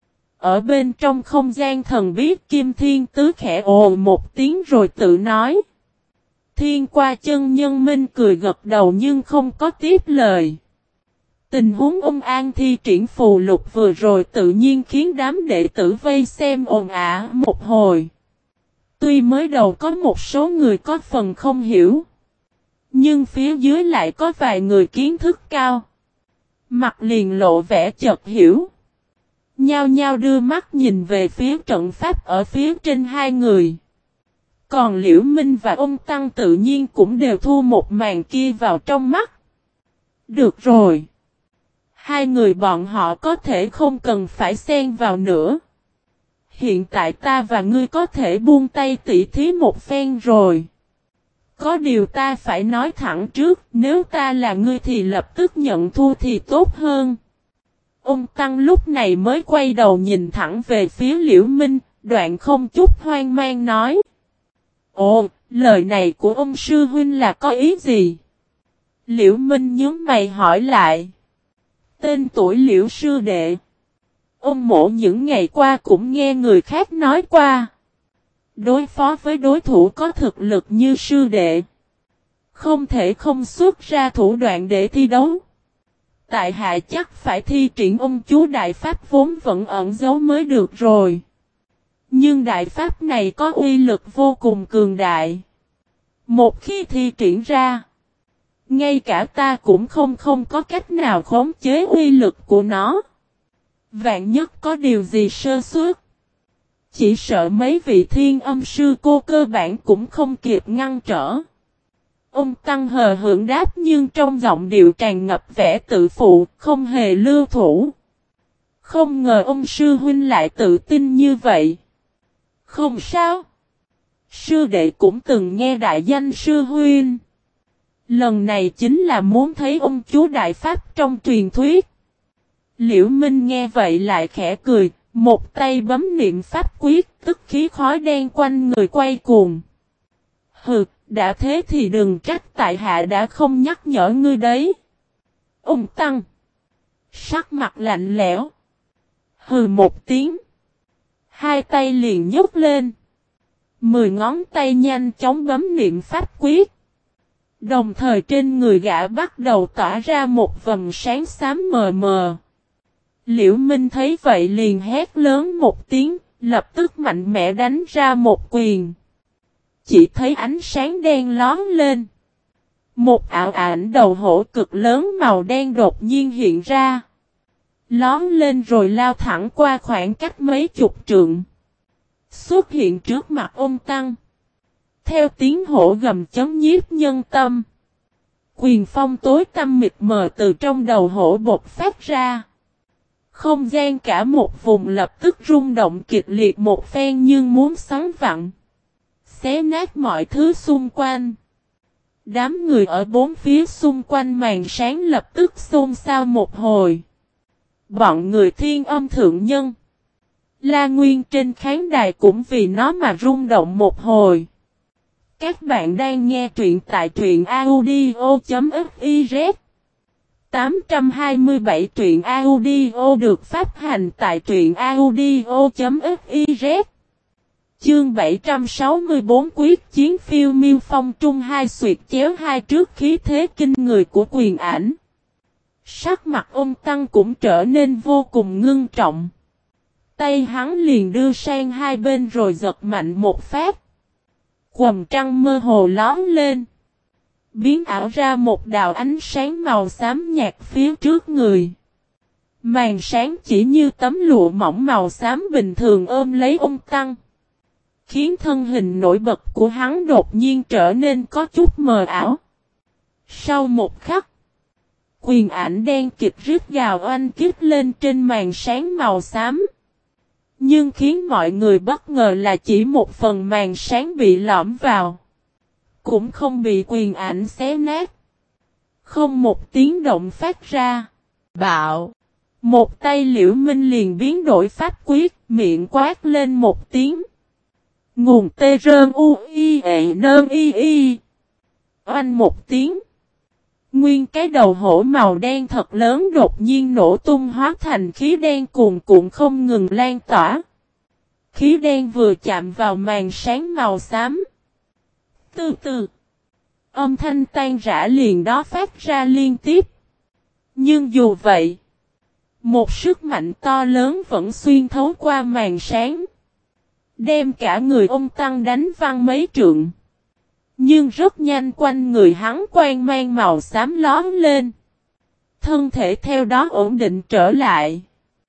Ở bên trong không gian thần bí Kim Thiên Tứ khẽ ồ một tiếng rồi tự nói. Thiên qua chân nhân minh cười gật đầu nhưng không có tiếp lời. Tình huống ông An thi triển phù lục vừa rồi tự nhiên khiến đám đệ tử vây xem ồn ào một hồi. Tuy mới đầu có một số người có phần không hiểu. Nhưng phía dưới lại có vài người kiến thức cao. Mặt liền lộ vẻ chợt hiểu. nhao nhao đưa mắt nhìn về phía trận pháp ở phía trên hai người. Còn Liễu Minh và ông Tăng tự nhiên cũng đều thu một màn kia vào trong mắt. Được rồi. Hai người bọn họ có thể không cần phải xen vào nữa. Hiện tại ta và ngươi có thể buông tay tỉ thí một phen rồi. Có điều ta phải nói thẳng trước, nếu ta là ngươi thì lập tức nhận thua thì tốt hơn. Ông Tăng lúc này mới quay đầu nhìn thẳng về phía Liễu Minh, đoạn không chút hoang mang nói. Ồ, lời này của ông sư huynh là có ý gì? Liễu Minh nhướng mày hỏi lại. Tên tuổi Liễu sư đệ. Ông mộ những ngày qua cũng nghe người khác nói qua. Đối phó với đối thủ có thực lực như sư đệ. Không thể không xuất ra thủ đoạn để thi đấu. Tại hạ chắc phải thi triển ông chú đại pháp vốn vẫn ẩn giấu mới được rồi. Nhưng đại pháp này có uy lực vô cùng cường đại. Một khi thi triển ra, ngay cả ta cũng không có cách nào khống chế uy lực của nó. Vạn nhất có điều gì sơ suất, chỉ sợ mấy vị thiên âm sư cô cơ bản cũng không kịp ngăn trở. Ông Tăng hờ hững đáp nhưng trong giọng điệu tràn ngập vẻ tự phụ, không hề lưu thủ. Không ngờ ông sư huynh lại tự tin như vậy. Không sao. Sư đệ cũng từng nghe đại danh sư huynh. Lần này chính là muốn thấy ông chú đại pháp trong truyền thuyết. Liễu Minh nghe vậy lại khẽ cười, một tay bấm niệm pháp quyết, tức khí khói đen quanh người quay cuồng. Hừ, đã thế thì đừng trách tại hạ đã không nhắc nhở ngươi đấy. Ông Tăng. Sắc mặt lạnh lẽo. Hừ một tiếng. Hai tay liền nhấc lên. 10 ngón tay nhanh chóng bấm niệm pháp quyết. Đồng thời trên người gã bắt đầu tỏa ra một vầng sáng xám mờ mờ. Liễu Minh thấy vậy liền hét lớn một tiếng, lập tức mạnh mẽ đánh ra một quyền. Chỉ thấy ánh sáng đen lóe lên. Một ảo ảnh đầu hổ cực lớn màu đen đột nhiên hiện ra. Lóe lên rồi lao thẳng qua khoảng cách mấy chục trượng. Xuất hiện trước mặt ông Tăng. Theo tiếng hổ gầm chấn nhiếp nhân tâm. Quyền phong tối tăm mịt mờ từ trong đầu hổ bộc phát ra. Không gian cả một vùng lập tức rung động kịch liệt một phen nhưng muốn xoắn vặn. Xé nát mọi thứ xung quanh. Đám người ở bốn phía xung quanh màn sáng lập tức xôn xao một hồi. Bọn người thiên âm thượng nhân. La Nguyên trên khán đài cũng vì nó mà rung động một hồi. Các bạn đang nghe truyện tại truyện audio.fiz 827 truyện audio được phát hành tại truyện audio.fiz. Chương 764 quyết chiến phiêu miêu phong trung hai xuyệt chéo hai trước khí thế kinh người của quyền ảnh. Sắc mặt ông Tăng cũng trở nên vô cùng ngưng trọng. Tay hắn liền đưa sang hai bên rồi giật mạnh một phát. Quầng trăng mơ hồ lóe lên. Biến ảo ra một đạo ánh sáng màu xám nhạt phía trước người. Màn sáng chỉ như tấm lụa mỏng màu xám bình thường ôm lấy ông Tăng. Khiến thân hình nổi bật của hắn đột nhiên trở nên có chút mờ ảo. Sau một khắc, quyền ảnh đen kịch rít gào oanh kích lên trên màn sáng màu xám. Nhưng khiến mọi người bất ngờ là chỉ một phần màn sáng bị lõm vào. Cũng không bị quyền ảnh xé nát. Không một tiếng động phát ra. Bạo. Một tay Liễu Minh liền biến đổi pháp quyết, miệng quát lên một tiếng. Nguồn tê rơn u y ệ nơn y y. Oanh một tiếng. Nguyên cái đầu hổ màu đen thật lớn đột nhiên nổ tung hóa thành khí đen cuồn cuộn không ngừng lan tỏa. Khí đen vừa chạm vào màn sáng màu xám. Từ từ. Âm thanh tan rã liền đó phát ra liên tiếp. Nhưng dù vậy, một sức mạnh to lớn vẫn xuyên thấu qua màn sáng. Đem cả người ông Tăng đánh văng mấy trượng. Nhưng rất nhanh quanh người hắn quang mang màu xám lóe lên. Thân thể theo đó ổn định trở lại.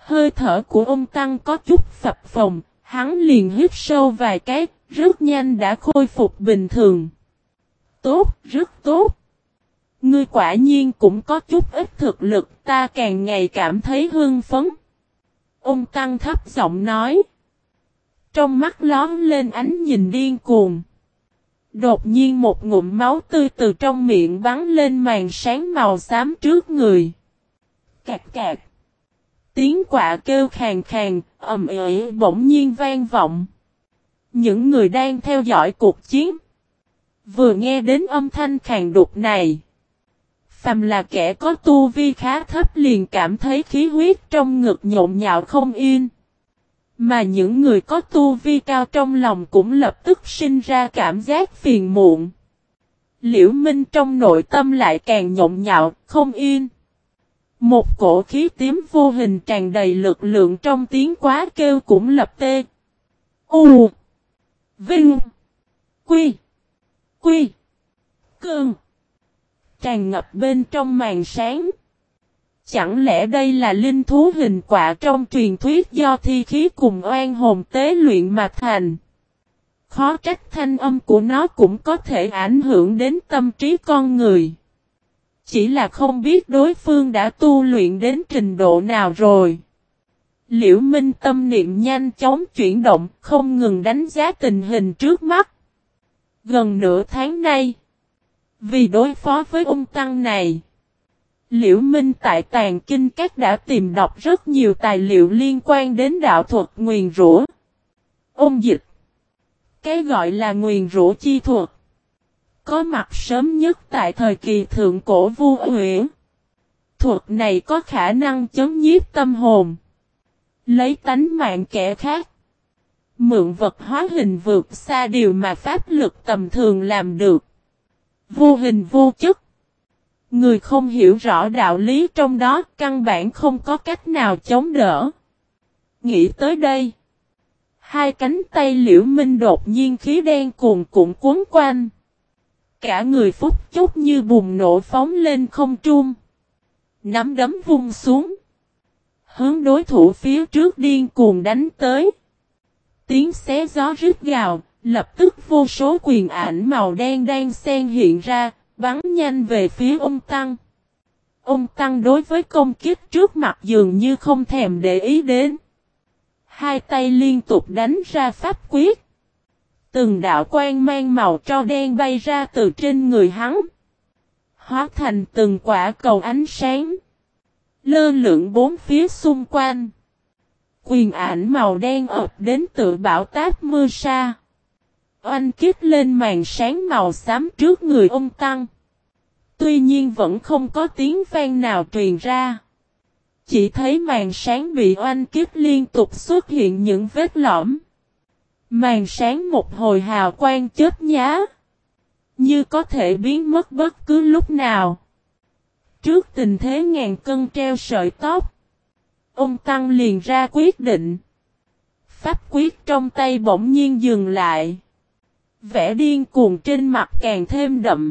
Hơi thở của ông Tăng có chút phập phồng, hắn liền hít sâu vài cái, rất nhanh đã khôi phục bình thường. Tốt, rất tốt. Ngươi quả nhiên cũng có chút ít thực lực, ta càng ngày cảm thấy hưng phấn. Ông Tăng thấp giọng nói. Trong mắt lóm lên ánh nhìn điên cuồng. Đột nhiên một ngụm máu tươi từ trong miệng bắn lên màn sáng màu xám trước người. Cạc cạc. Tiếng quạ kêu khàn khàn, ầm ĩ bỗng nhiên vang vọng. Những người đang theo dõi cuộc chiến. Vừa nghe đến âm thanh khàn đục này. Phàm là kẻ có tu vi khá thấp liền cảm thấy khí huyết trong ngực nhộn nhạo không yên. Mà những người có tu vi cao trong lòng cũng lập tức sinh ra cảm giác phiền muộn. Liễu Minh trong nội tâm lại càng nhộn nhạo, không yên. Một cổ khí tím vô hình tràn đầy lực lượng trong tiếng quá kêu cũng lập tê. U. Vinh. Quy. Quy. Cơn. Tràn ngập bên trong màn sáng. Chẳng lẽ đây là linh thú hình quạ trong truyền thuyết do thi khí cùng oan hồn tế luyện mà thành? Khó trách thanh âm của nó cũng có thể ảnh hưởng đến tâm trí con người. Chỉ là không biết đối phương đã tu luyện đến trình độ nào rồi. Liễu Minh tâm niệm nhanh chóng chuyển động, không ngừng đánh giá tình hình trước mắt. Gần nửa tháng nay, vì đối phó với ông Tăng này, Liễu Minh tại Tàn Kinh Các đã tìm đọc rất nhiều tài liệu liên quan đến đạo thuật nguyền rủa. Ông dịch. Cái gọi là nguyền rủa chi thuật. Có mặt sớm nhất tại thời kỳ thượng cổ Vu Uyển. Thuật này có khả năng chấn nhiếp tâm hồn. Lấy tánh mạng kẻ khác. Mượn vật hóa hình vượt xa điều mà pháp lực tầm thường làm được. Vô hình vô chất. Người không hiểu rõ đạo lý trong đó căn bản không có cách nào chống đỡ. Nghĩ tới đây. Hai cánh tay Liễu Minh đột nhiên khí đen cuồn cuộn cuốn quanh. Cả người phút chốc như bùng nổ phóng lên không trung. Nắm đấm vung xuống. Hướng đối thủ phía trước điên cuồng đánh tới. Tiếng xé gió rít gào, lập tức vô số quyền ảnh màu đen đang xen hiện ra, bắn nhanh về phía ông Tăng. Ông Tăng đối với công kích trước mặt dường như không thèm để ý đến. Hai tay liên tục đánh ra pháp quyết. Từng đạo quang mang màu tro đen bay ra từ trên người hắn. Hóa thành từng quả cầu ánh sáng. Lơ lửng bốn phía xung quanh. Quyền ảnh màu đen ập đến tự bão táp mưa sa. Oanh kích lên màn sáng màu xám trước người ông Tăng. Tuy nhiên vẫn không có tiếng vang nào truyền ra. Chỉ thấy màn sáng bị oanh kích liên tục xuất hiện những vết lõm. Màn sáng một hồi hào quang chớp nhá. Như có thể biến mất bất cứ lúc nào. Trước tình thế ngàn cân treo sợi tóc. Ông Tăng liền ra quyết định. Pháp quyết trong tay bỗng nhiên dừng lại. Vẻ điên cuồng trên mặt càng thêm đậm.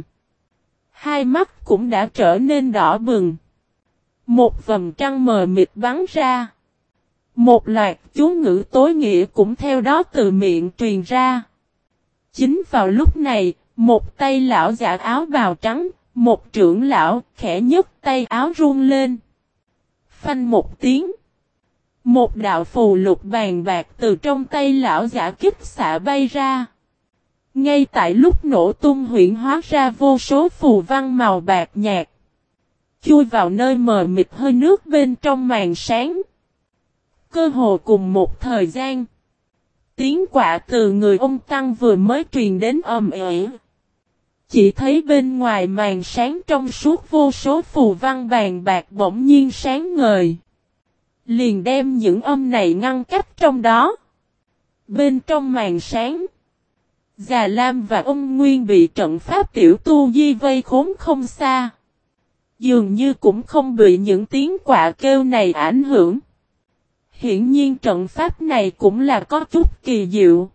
Hai mắt cũng đã trở nên đỏ bừng. Một vầng trăng mờ mịt bắn ra. Một loạt chú ngữ tối nghĩa cũng theo đó từ miệng truyền ra. Chính vào lúc này, một tay lão giả áo bào trắng, một trưởng lão khẽ nhấc tay áo run lên. Phanh một tiếng. Một đạo phù lục bàn bạc từ trong tay lão giả kích xạ bay ra. Ngay tại lúc nổ tung huyễn hóa ra vô số phù văn màu bạc nhạt. Chui vào nơi mờ mịt hơi nước bên trong màn sáng. Cơ hồ cùng một thời gian. Tiếng quạ từ người ông Tăng vừa mới truyền đến ầm ĩ. Chỉ thấy bên ngoài màn sáng trong suốt vô số phù văn bàn bạc bỗng nhiên sáng ngời. Liền đem những âm này ngăn cách trong đó. Bên trong màn sáng. Già Lam và ông Nguyên bị trận pháp tiểu tu di vây khốn không xa. Dường như cũng không bị những tiếng quạ kêu này ảnh hưởng. Hiển nhiên trận pháp này cũng là có chút kỳ diệu.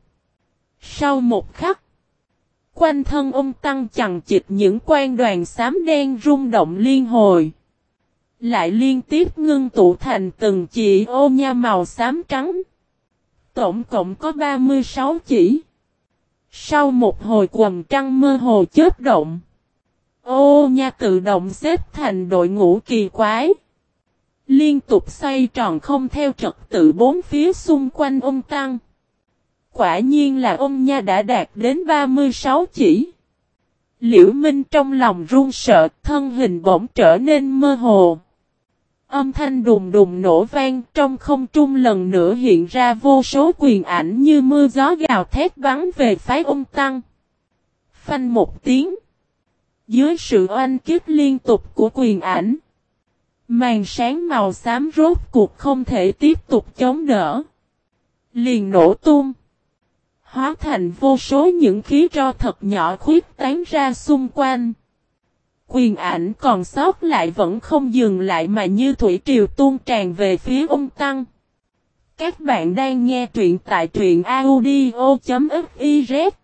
Sau một khắc. Quanh thân ông Tăng chằng chịt những quan đoàn xám đen rung động liên hồi. lại liên tiếp ngưng tụ thành từng chỉ ô nha màu xám trắng. Tổng cộng có 36 chỉ. Sau một hồi quầng trăng mơ hồ chớp động, ô nha tự động xếp thành đội ngũ kỳ quái, liên tục xoay tròn không theo trật tự bốn phía xung quanh ông Tăng. Quả nhiên là ông nha đã đạt đến 36 chỉ. Liễu Minh trong lòng run sợ, thân hình bỗng trở nên mơ hồ. Âm thanh đùng đùng nổ vang, trong không trung lần nữa hiện ra vô số quyền ảnh như mưa gió gào thét bắn về phái ông Tăng. Phanh một tiếng. Dưới sự oanh kích liên tục của quyền ảnh, màn sáng màu xám rốt cuộc không thể tiếp tục chống đỡ, liền nổ tung, hóa thành vô số những khí tro thật nhỏ khuyết tán ra xung quanh. Quyền ảnh còn sót lại vẫn không dừng lại mà như thủy triều tuôn tràn về phía ông Tăng. Các bạn đang nghe truyện tại truyện audio.fiz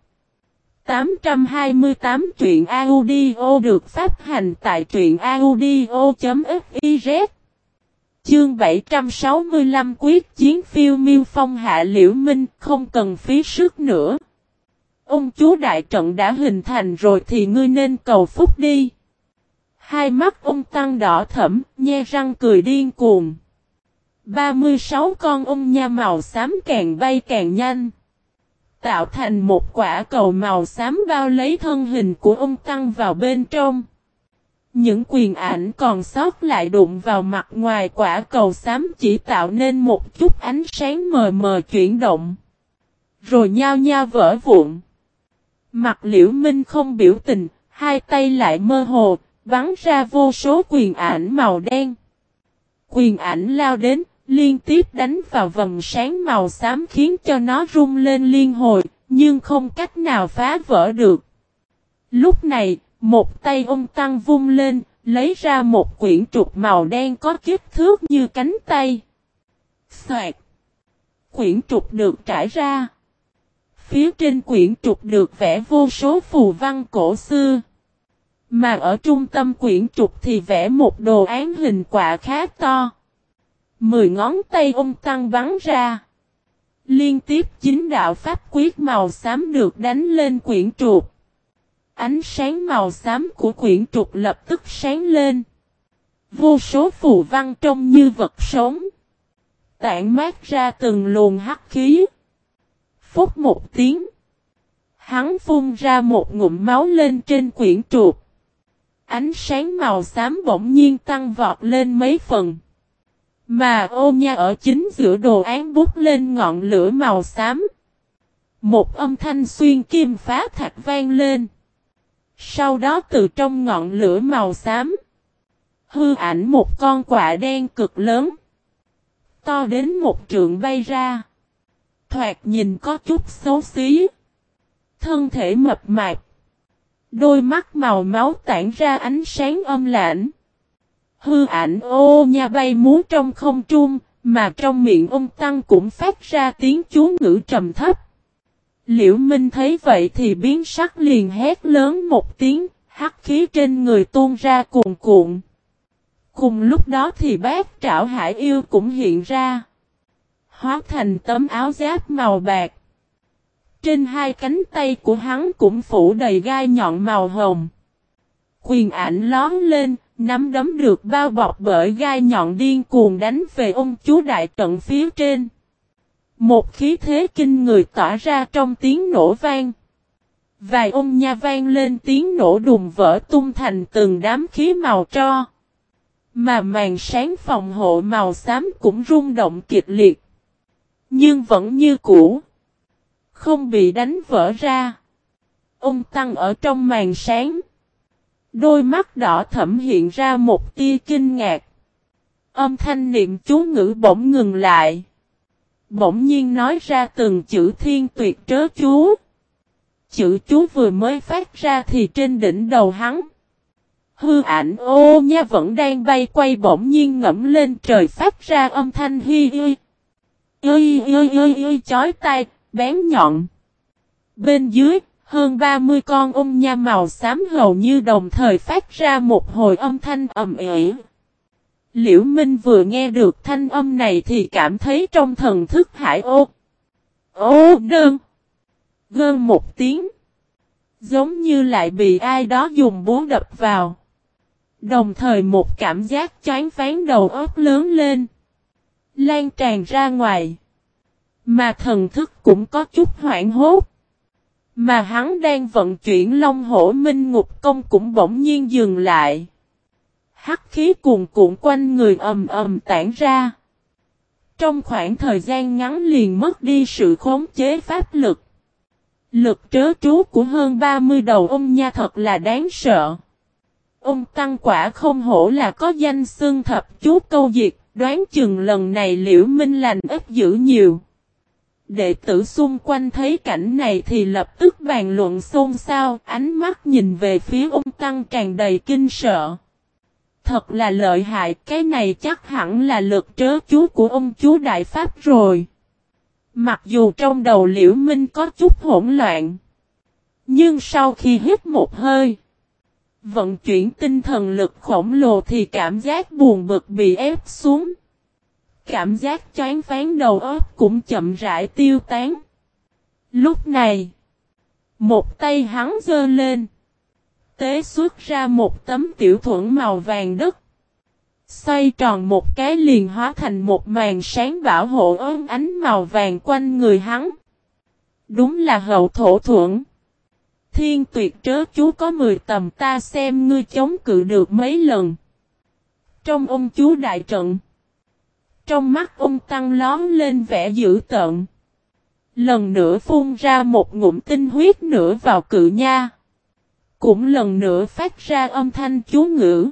828 truyện audio được phát hành tại truyện audio.fiz. Chương 765 quyết chiến phiêu miêu phong hạ. Liễu Minh không cần phí sức nữa. Ông chú đại trận đã hình thành rồi thì ngươi nên cầu phúc đi. Hai mắt ông Tăng đỏ thẫm, nhe răng cười điên cuồng. 36 con ong nha màu xám càng bay càng nhanh, tạo thành một quả cầu màu xám bao lấy thân hình của ông Tăng vào bên trong. Những quyền ảnh còn sót lại đụng vào mặt ngoài quả cầu xám chỉ tạo nên một chút ánh sáng mờ mờ chuyển động, rồi nhao nhao vỡ vụn. Mặt Liễu Minh không biểu tình, hai tay lại mơ hồ, bắn ra vô số quyền ảnh màu đen. Quyền ảnh lao đến, liên tiếp đánh vào vầng sáng màu xám khiến cho nó rung lên liên hồi, nhưng không cách nào phá vỡ được. Lúc này, một tay ông Tăng vung lên, lấy ra một quyển trục màu đen có kích thước như cánh tay. Xoẹt! Quyển trục được trải ra. Phía trên quyển trục được vẽ vô số phù văn cổ xưa. Mà ở trung tâm quyển trục thì vẽ một đồ án hình quả khá to. 10 ngón tay ông Tăng bắn ra. Liên tiếp 9 đạo pháp quyết màu xám được đánh lên quyển trục. Ánh sáng màu xám của quyển trục lập tức sáng lên. Vô số phù văn trông như vật sống, tản mát ra từng luồng hắc khí. Phút một tiếng, hắn phun ra một ngụm máu lên trên quyển trục. Ánh sáng màu xám bỗng nhiên tăng vọt lên mấy phần. Mà ô nha ở chính giữa đồ án bút lên ngọn lửa màu xám. Một âm thanh xuyên kim phá thạch vang lên. Sau đó từ trong ngọn lửa màu xám, hư ảnh một con quạ đen cực lớn, to đến 1 trượng bay ra. Thoạt nhìn có chút xấu xí, thân thể mập mạp, đôi mắt màu máu tản ra ánh sáng âm lãnh. Hư ảnh ô nha bay múa trong không trung, mà trong miệng ông Tăng cũng phát ra tiếng chú ngữ trầm thấp. Liễu Minh thấy vậy thì biến sắc liền hét lớn một tiếng, hắc khí trên người tuôn ra cuồn cuộn. Cùng lúc đó thì bát trảo hải yêu cũng hiện ra, hóa thành tấm áo giáp màu bạc. Trên hai cánh tay của hắn cũng phủ đầy gai nhọn màu hồng. Quyền ảnh lóm lên, nắm đấm được bao bọc bởi gai nhọn điên cuồng đánh về ông chú đại trận phía trên. Một khí thế kinh người tỏa ra trong tiếng nổ vang. Vài ông nha vang lên tiếng nổ đùng vỡ tung thành từng đám khí màu tro. Mà màn sáng phòng hộ màu xám cũng rung động kịch liệt. Nhưng vẫn như cũ, không bị đánh vỡ ra. Ông Tăng ở trong màn sáng, đôi mắt đỏ thẫm hiện ra một tia kinh ngạc. Âm thanh niệm chú ngữ bỗng ngừng lại. Bỗng nhiên nói ra từng chữ thiên tuyệt trớ chú. Chữ chú vừa mới phát ra thì trên đỉnh đầu hắn, hư ảnh ô nha vẫn đang bay quay bỗng nhiên ngẫm lên trời phát ra âm thanh hi chói tai, bén nhọn. Bên dưới, hơn 30 con ong nha màu xám hầu như đồng thời phát ra một hồi âm thanh ầm ĩ. Liễu Minh vừa nghe được thanh âm này thì cảm thấy trong thần thức hải đơn. Gơn một tiếng. Giống như lại bị ai đó dùng búa đập vào. Đồng thời một cảm giác choáng váng đầu óc lớn lên. Lan tràn ra ngoài. Mà thần thức cũng có chút hoảng hốt. Mà hắn đang vận chuyển Long Hổ Minh Ngục Công cũng bỗng nhiên dừng lại. Hắc khí cuồn cuộn quanh người ầm ầm tản ra. Trong khoảng thời gian ngắn liền mất đi sự khống chế pháp lực. Lực trớ trú của hơn 30 đầu ông nha thật là đáng sợ. Ông Tăng quả không hổ là có danh xưng thập chú câu diệt, đoán chừng lần này Liễu Minh lành ít dữ nhiều. Đệ tử xung quanh thấy cảnh này thì lập tức bàn luận xôn xao, ánh mắt nhìn về phía ông Tăng tràn đầy kinh sợ. Thật là lợi hại, cái này chắc hẳn là lực trớ chú của ông chú Đại Pháp rồi. Mặc dù trong đầu Liễu Minh có chút hỗn loạn. Nhưng sau khi hít một hơi, vận chuyển tinh thần lực khổng lồ thì cảm giác buồn bực bị ép xuống. Cảm giác choáng váng đầu óc cũng chậm rãi tiêu tán. Lúc này, một tay hắn giơ lên. Tế xuất ra một tấm tiểu thuẫn màu vàng đất. Xoay tròn một cái liền hóa thành một màn sáng bảo hộ ốm ánh màu vàng quanh người hắn. Đúng là hậu thổ thuẫn. Thiên tuyệt trớ chú có 10 tầm, ta xem ngươi chống cự được mấy lần. Trong ông chú đại trận, trong mắt ông Tăng lón lên vẻ dữ tợn. Lần nữa phun ra một ngụm tinh huyết nữa vào cự nha. Cũng lần nữa phát ra âm thanh chú ngữ.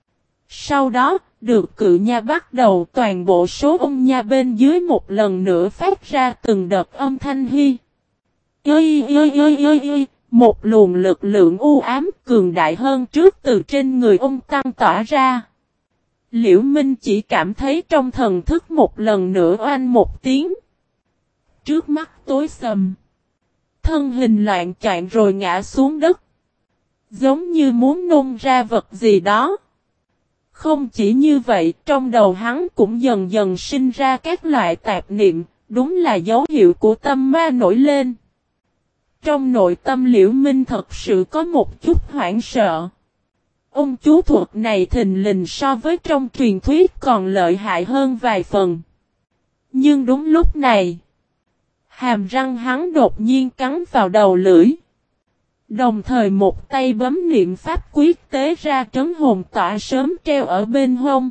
Sau đó, được cự nha bắt đầu toàn bộ số ông nha bên dưới một lần nữa phát ra từng đợt âm thanh hy. Một luồng lực lượng u ám cường đại hơn trước từ trên người ông Tăng tỏa ra. Liễu Minh chỉ cảm thấy trong thần thức một lần nữa oanh một tiếng. Trước mắt tối sầm. Thân hình loạn choạng rồi ngã xuống đất. Giống như muốn nôn ra vật gì đó. Không chỉ như vậy, trong đầu hắn cũng dần dần sinh ra các loại tạp niệm, đúng là dấu hiệu của tâm ma nổi lên. Trong nội tâm Liễu Minh thật sự có một chút hoảng sợ. Ông chú thuật này thình lình so với trong truyền thuyết còn lợi hại hơn vài phần. Nhưng đúng lúc này, hàm răng hắn đột nhiên cắn vào đầu lưỡi. Đồng thời một tay bấm niệm pháp quyết tế ra trấn hồn tỏa sớm treo ở bên hông.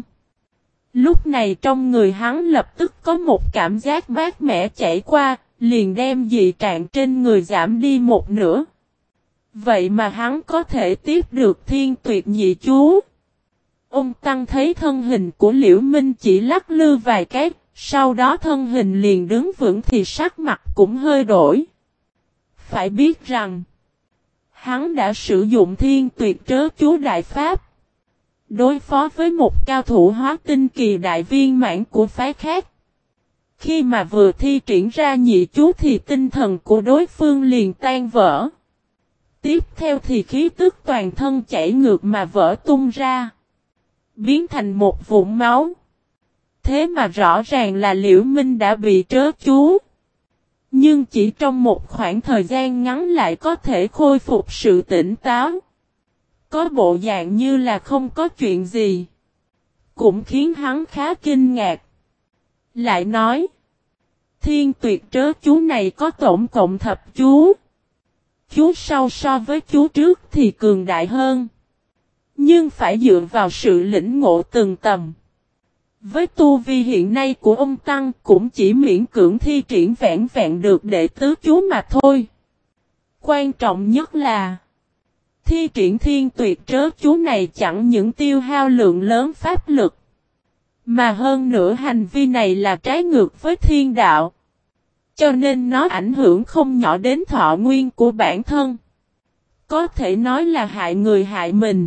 Lúc này trong người hắn lập tức có một cảm giác mát mẻ chảy qua, liền đem dị trạng trên người giảm đi một nửa. Vậy mà hắn có thể tiếp được thiên tuyệt nhị chú. Ông Tăng thấy thân hình của Liễu Minh chỉ lắc lư vài cái, sau đó thân hình liền đứng vững thì sắc mặt cũng hơi đổi. Phải biết rằng, hắn đã sử dụng thiên tuyệt trớ chú đại pháp. Đối phó với một cao thủ hóa tinh kỳ đại viên mãn của phái khác. Khi mà vừa thi triển ra nhị chú thì tinh thần của đối phương liền tan vỡ. Tiếp theo thì khí tức toàn thân chảy ngược mà vỡ tung ra. Biến thành một vụn máu. Thế mà rõ ràng là Liễu Minh đã bị trớ chú. Nhưng chỉ trong một khoảng thời gian ngắn lại có thể khôi phục sự tỉnh táo. Có bộ dạng như là không có chuyện gì. Cũng khiến hắn khá kinh ngạc. Lại nói. Thiên tuyệt trớ chú này có tổng cộng thập chú. Chú sau so với chú trước thì cường đại hơn. Nhưng phải dựa vào sự lĩnh ngộ từng tầm. Với tu vi hiện nay của ông Tăng cũng chỉ miễn cưỡng thi triển vẹn vẹn được đệ tứ chú mà thôi. Quan trọng nhất là thi triển thiên tuyệt trớ chú này chẳng những tiêu hao lượng lớn pháp lực. Mà hơn nữa hành vi này là trái ngược với thiên đạo. Cho nên nó ảnh hưởng không nhỏ đến thọ nguyên của bản thân. Có thể nói là hại người hại mình.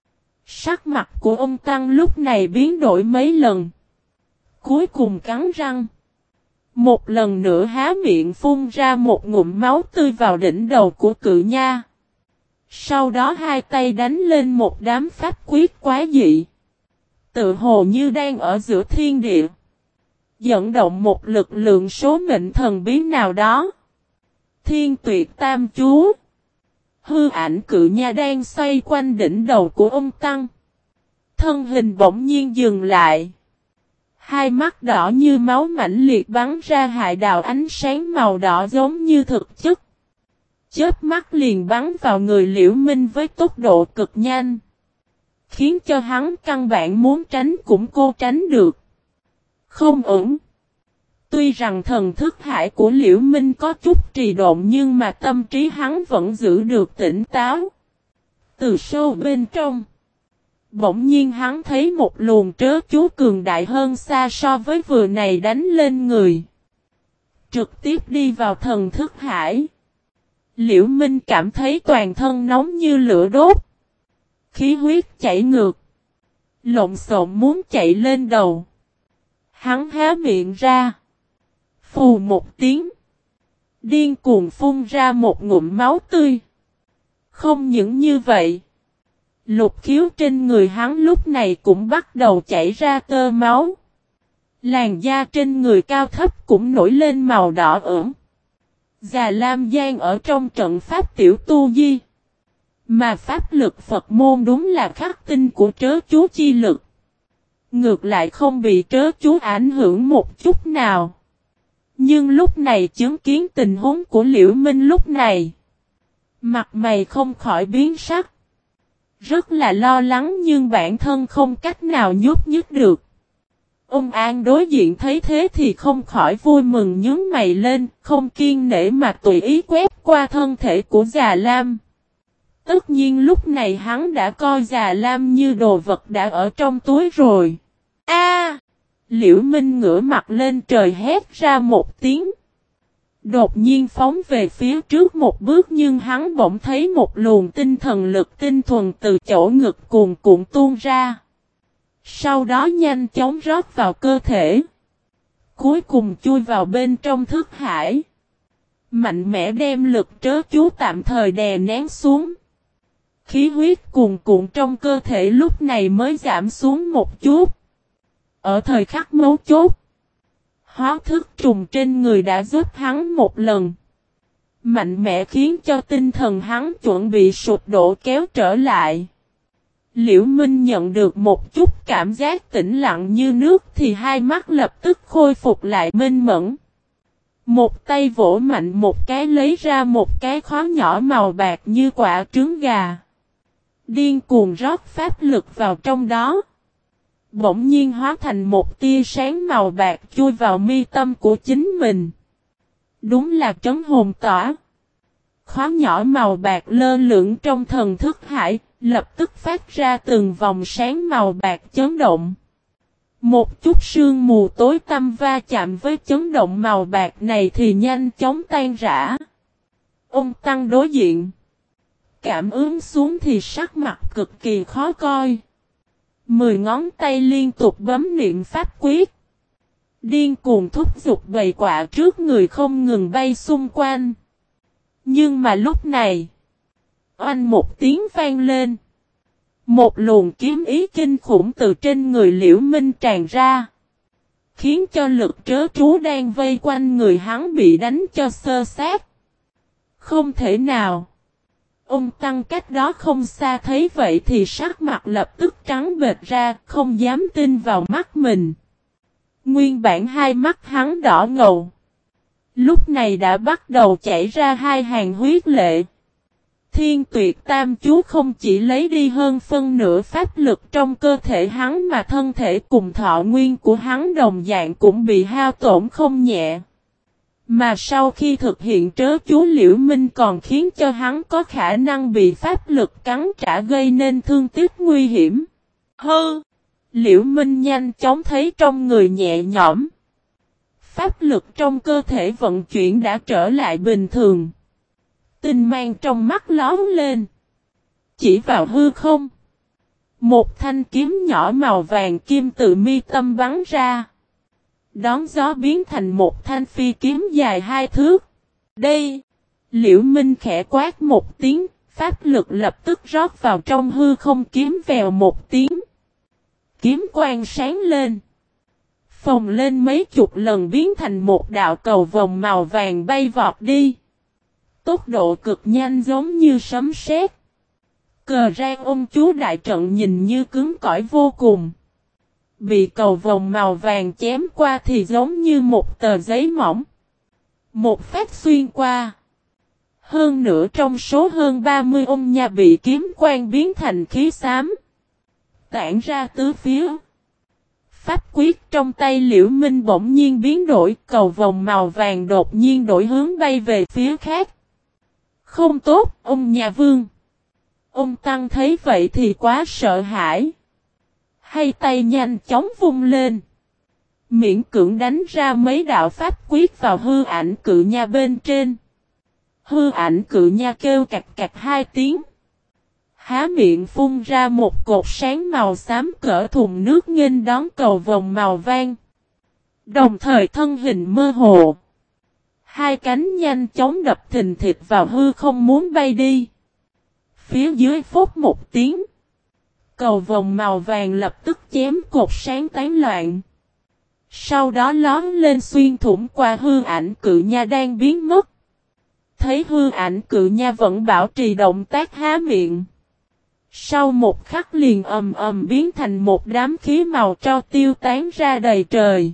Sắc mặt của ông Tăng lúc này biến đổi mấy lần. Cuối cùng cắn răng. Một lần nữa há miệng phun ra một ngụm máu tươi vào đỉnh đầu của cự nha. Sau đó hai tay đánh lên một đám pháp quyết quá dị. Tự hồ như đang ở giữa thiên địa. Dẫn động một lực lượng số mệnh thần bí nào đó. Thiên tuyệt tam chú. Hư ảnh cự nha đang xoay quanh đỉnh đầu của ông Tăng. Thân hình bỗng nhiên dừng lại. Hai mắt đỏ như máu mãnh liệt bắn ra hại đạo ánh sáng màu đỏ giống như thực chất. Chớp mắt liền bắn vào người Liễu Minh với tốc độ cực nhanh. Khiến cho hắn căn bản muốn tránh cũng cô tránh được. Không ổn. Tuy rằng thần thức hải của Liễu Minh có chút trì độn nhưng mà tâm trí hắn vẫn giữ được tỉnh táo. Từ sâu bên trong. Bỗng nhiên hắn thấy một luồng trớ chú cường đại hơn xa so với vừa này đánh lên người. Trực tiếp đi vào thần thức hải. Liễu Minh cảm thấy toàn thân nóng như lửa đốt. Khí huyết chảy ngược. Lộn xộn muốn chạy lên đầu. Hắn há miệng ra. Phù một tiếng. Điên cuồng phun ra một ngụm máu tươi. Không những như vậy. Lục khiếu trên người hắn lúc này cũng bắt đầu chảy ra tơ máu. Làn da trên người cao thấp cũng nổi lên màu đỏ ửng. Già Lam Giang ở trong trận pháp tiểu tu di. Mà pháp lực Phật môn đúng là khắc tinh của trớ chú chi lực. Ngược lại không bị trớ chú ảnh hưởng một chút nào. Nhưng lúc này chứng kiến tình huống của Liễu Minh lúc này. Mặt mày không khỏi biến sắc. Rất là lo lắng nhưng bản thân không cách nào nhúc nhích được. Ông An đối diện thấy thế thì không khỏi vui mừng nhướng mày lên, không kiên nể mà tùy ý quét qua thân thể của Già Lam. Tất nhiên lúc này hắn đã coi Già Lam như đồ vật đã ở trong túi rồi. A! Liễu Minh ngửa mặt lên trời hét ra một tiếng. Đột nhiên phóng về phía trước một bước nhưng hắn bỗng thấy một luồng tinh thần lực tinh thuần từ chỗ ngực cuồn cuộn tuôn ra. Sau đó nhanh chóng rót vào cơ thể. Cuối cùng chui vào bên trong thức hải. Mạnh mẽ đem lực trớ chú tạm thời đè nén xuống. Khí huyết cuồn cuộn trong cơ thể lúc này mới giảm xuống một chút. Ở thời khắc mấu chốt. Hóa thức trùng trên người đã giúp hắn một lần. Mạnh mẽ khiến cho tinh thần hắn chuẩn bị sụp đổ kéo trở lại. Liễu Minh nhận được một chút cảm giác tĩnh lặng như nước thì hai mắt lập tức khôi phục lại minh mẫn. Một tay vỗ mạnh một cái lấy ra một cái khóa nhỏ màu bạc như quả trứng gà. Điên cuồng rót pháp lực vào trong đó. Bỗng nhiên hóa thành một tia sáng màu bạc chui vào mi tâm của chính mình. Đúng là trấn hồn tỏa. Khóa nhỏ màu bạc lơ lửng trong thần thức hải, lập tức phát ra từng vòng sáng màu bạc chấn động. Một chút sương mù tối tăm va chạm với chấn động màu bạc này thì nhanh chóng tan rã. Ông Tăng đối diện. Cảm ứng xuống thì sắc mặt cực kỳ khó coi. 10 ngón tay liên tục bấm niệm pháp quyết. Điên cuồng thúc giục bầy quạ trước người không ngừng bay xung quanh. Nhưng mà lúc này, oanh một tiếng vang lên. Một luồng kiếm ý kinh khủng từ trên người Liễu Minh tràn ra. Khiến cho lực trớ trú đang vây quanh người hắn bị đánh cho xơ xác. Không thể nào. Ông Tăng cách đó không xa thấy vậy thì sắc mặt lập tức trắng bệch ra, không dám tin vào mắt mình. Nguyên bản hai mắt hắn đỏ ngầu. Lúc này đã bắt đầu chảy ra hai hàng huyết lệ. Thiên tuyệt tam chú không chỉ lấy đi hơn phân nửa pháp lực trong cơ thể hắn mà thân thể cùng thọ nguyên của hắn đồng dạng cũng bị hao tổn không nhẹ. Mà sau khi thực hiện trớ chú Liễu Minh còn khiến cho hắn có khả năng bị pháp lực cắn trả gây nên thương tích nguy hiểm. Hừ! Liễu Minh nhanh chóng thấy trong người nhẹ nhõm. Pháp lực trong cơ thể vận chuyển đã trở lại bình thường. Tinh mang trong mắt lóe lên. Chỉ vào hư không. Một thanh kiếm nhỏ màu vàng kim từ mi tâm bắn ra. Đón gió biến thành một thanh phi kiếm dài 2 thước. Đây! Liễu Minh khẽ quát một tiếng, pháp lực lập tức rót vào trong hư không kiếm vèo một tiếng. Kiếm quang sáng lên. Phồng lên mấy chục lần biến thành một đạo cầu vồng màu vàng bay vọt đi. Tốc độ cực nhanh giống như sấm sét. Cờ rang ông chú đại trận nhìn như cứng cỏi vô cùng. Bị cầu vồng màu vàng chém qua thì giống như một tờ giấy mỏng. Một phát xuyên qua. Hơn nữa trong số hơn 30 ông nha bị kiếm quang biến thành khí xám. Tản ra tứ phía. Pháp quyết trong tay Liễu Minh bỗng nhiên biến đổi, cầu vồng màu vàng đột nhiên đổi hướng bay về phía khác. Không tốt, ông nhà vương. Ông Tăng thấy vậy thì quá sợ hãi. Hai tay nhanh chóng vung lên. Miễn cưỡng đánh ra mấy đạo pháp quyết vào hư ảnh cự nha bên trên. Hư ảnh cự nha kêu cạch cạch hai tiếng. Há miệng phun ra một cột sáng màu xám cỡ thùng nước nghênh đón cầu vồng màu vàng. Đồng thời thân hình mơ hồ. Hai cánh nhanh chóng đập thình thịch vào hư không muốn bay đi. Phía dưới phốt một tiếng. Cầu vồng màu vàng lập tức chém cột sáng tán loạn. Sau đó lón lên xuyên thủng qua hư ảnh cự nha đang biến mất. Thấy hư ảnh cự nha vẫn bảo trì động tác há miệng. Sau một khắc liền ầm ầm biến thành một đám khí màu tro tiêu tán ra đầy trời.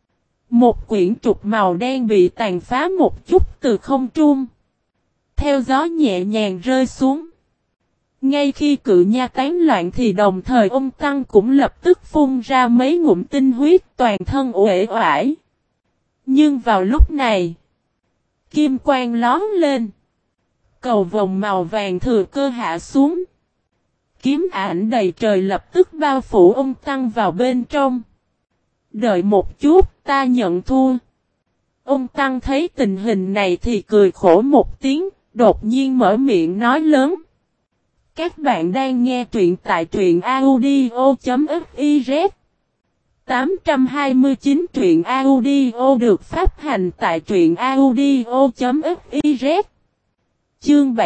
Một quyển trục màu đen bị tàn phá một chút từ không trung. Theo gió nhẹ nhàng rơi xuống. Ngay khi cự nha tán loạn thì đồng thời ông Tăng cũng lập tức phun ra mấy ngụm tinh huyết toàn thân uể oải. Nhưng vào lúc này, kim quang lón lên. Cầu vồng màu vàng thừa cơ hạ xuống. Kiếm ảnh đầy trời lập tức bao phủ ông Tăng vào bên trong. Đợi một chút, ta nhận thua. Ông Tăng thấy tình hình này thì cười khổ một tiếng, đột nhiên mở miệng nói lớn. Các bạn đang nghe truyện tại truyện audio.fiz 829 truyện audio được phát hành tại truyện audio.fiz Chương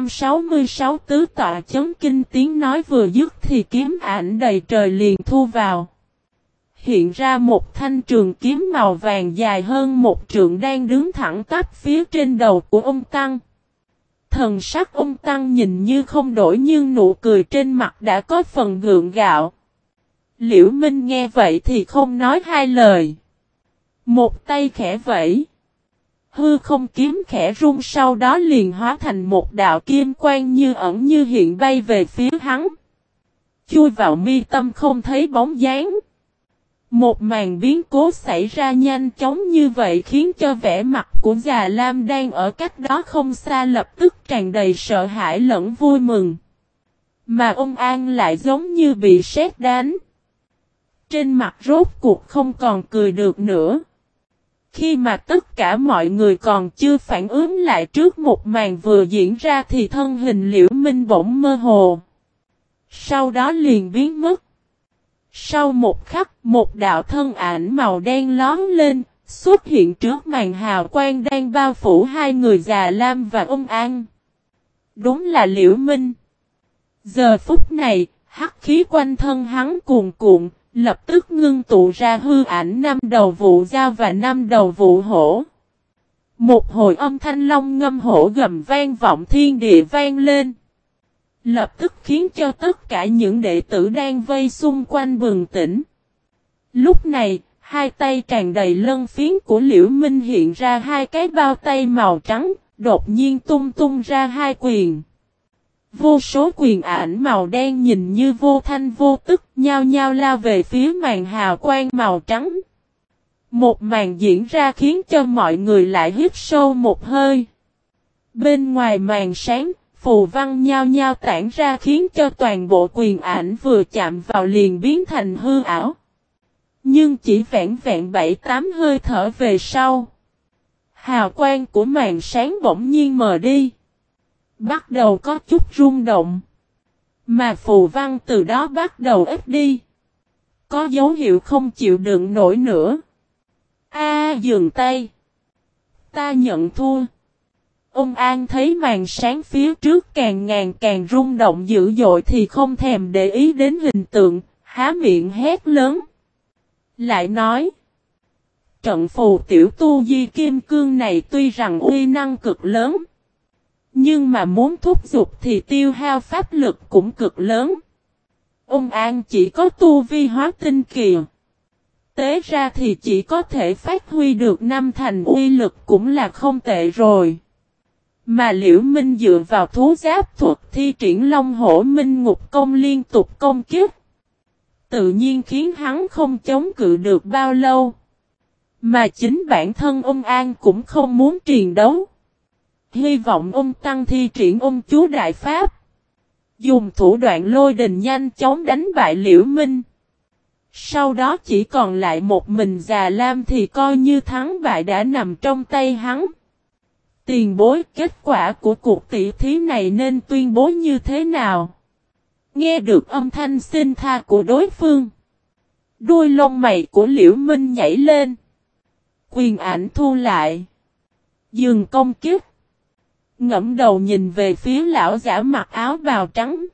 766 tứ tọa chấn kinh tiếng nói vừa dứt thì kiếm ảnh đầy trời liền thu vào. Hiện ra một thanh trường kiếm màu vàng dài hơn một trượng đang đứng thẳng tắp phía trên đầu của ông Tăng. Thần sắc ông Tăng nhìn như không đổi nhưng nụ cười trên mặt đã có phần gượng gạo. Liễu Minh nghe vậy thì không nói hai lời. Một tay khẽ vẫy. Hư không kiếm khẽ rung sau đó liền hóa thành một đạo kim quang như ẩn như hiện bay về phía hắn. Chui vào mi tâm không thấy bóng dáng. Một màn biến cố xảy ra nhanh chóng như vậy khiến cho vẻ mặt của Già Lam đang ở cách đó không xa lập tức tràn đầy sợ hãi lẫn vui mừng. Mà ông An lại giống như bị sét đánh. Trên mặt rốt cuộc không còn cười được nữa. Khi mà tất cả mọi người còn chưa phản ứng lại trước một màn vừa diễn ra thì thân hình Liễu Minh bỗng mơ hồ. Sau đó liền biến mất. Sau một khắc, một đạo thân ảnh màu đen lón lên, xuất hiện trước màn hào quang đang bao phủ hai người Già Lam và ông An. Đúng là Liễu Minh. Giờ phút này, hắc khí quanh thân hắn cuồn cuộn, lập tức ngưng tụ ra hư ảnh 5 đầu vụ dao và 5 đầu vụ hổ. Một hồi âm thanh long ngâm hổ gầm vang vọng thiên địa vang lên. Lập tức khiến cho tất cả những đệ tử đang vây xung quanh bừng tỉnh. Lúc này, hai tay tràn đầy lân phiến của Liễu Minh hiện ra hai cái bao tay màu trắng, đột nhiên tung tung ra hai quyền. Vô số quyền ảnh màu đen nhìn như vô thanh vô tức, nhao nhao lao về phía màn hào quang màu trắng. Một màn diễn ra khiến cho mọi người lại hít sâu một hơi. Bên ngoài màn sáng, phù văn nhao nhao tản ra khiến cho toàn bộ quyền ảnh vừa chạm vào liền biến thành hư ảo. Nhưng chỉ vẹn vẹn 7-8 hơi thở về sau. Hào quang của màn sáng bỗng nhiên mờ đi. Bắt đầu có chút rung động. Mà phù văn từ đó bắt đầu ít đi. Có dấu hiệu không chịu đựng nổi nữa. Dừng tay. Ta nhận thua. Ông An thấy màn sáng phía trước càng ngày càng rung động dữ dội thì không thèm để ý đến hình tượng. há miệng hét lớn. Lại nói. Trận phù tiểu tu di kim cương này tuy rằng uy năng cực lớn. Nhưng mà muốn thúc giục thì tiêu hao pháp lực cũng cực lớn. Ông An chỉ có tu vi hóa tinh kỳ. Tế ra thì chỉ có thể phát huy được 5 thành uy lực cũng là không tệ rồi. Mà Liễu Minh dựa vào thú giáp thuật thi triển Long Hổ Minh Ngục Công liên tục công kích. Tự nhiên khiến hắn không chống cự được bao lâu. Mà chính bản thân ông An cũng không muốn triền đấu. Hy vọng ông tăng thi triển ông chú Đại Pháp. Dùng thủ đoạn lôi đình nhanh chóng đánh bại Liễu Minh. Sau đó chỉ còn lại một mình Già Lam thì coi như thắng bại đã nằm trong tay hắn. Tiền bối, kết quả của cuộc tỷ thí này nên tuyên bố như thế nào? Nghe được âm thanh xin tha của đối phương. Đuôi lông mày của Liễu Minh nhảy lên. Quyền ảnh thu lại. Dừng công kích. Ngẫm đầu nhìn về phía lão giả mặc áo bào trắng.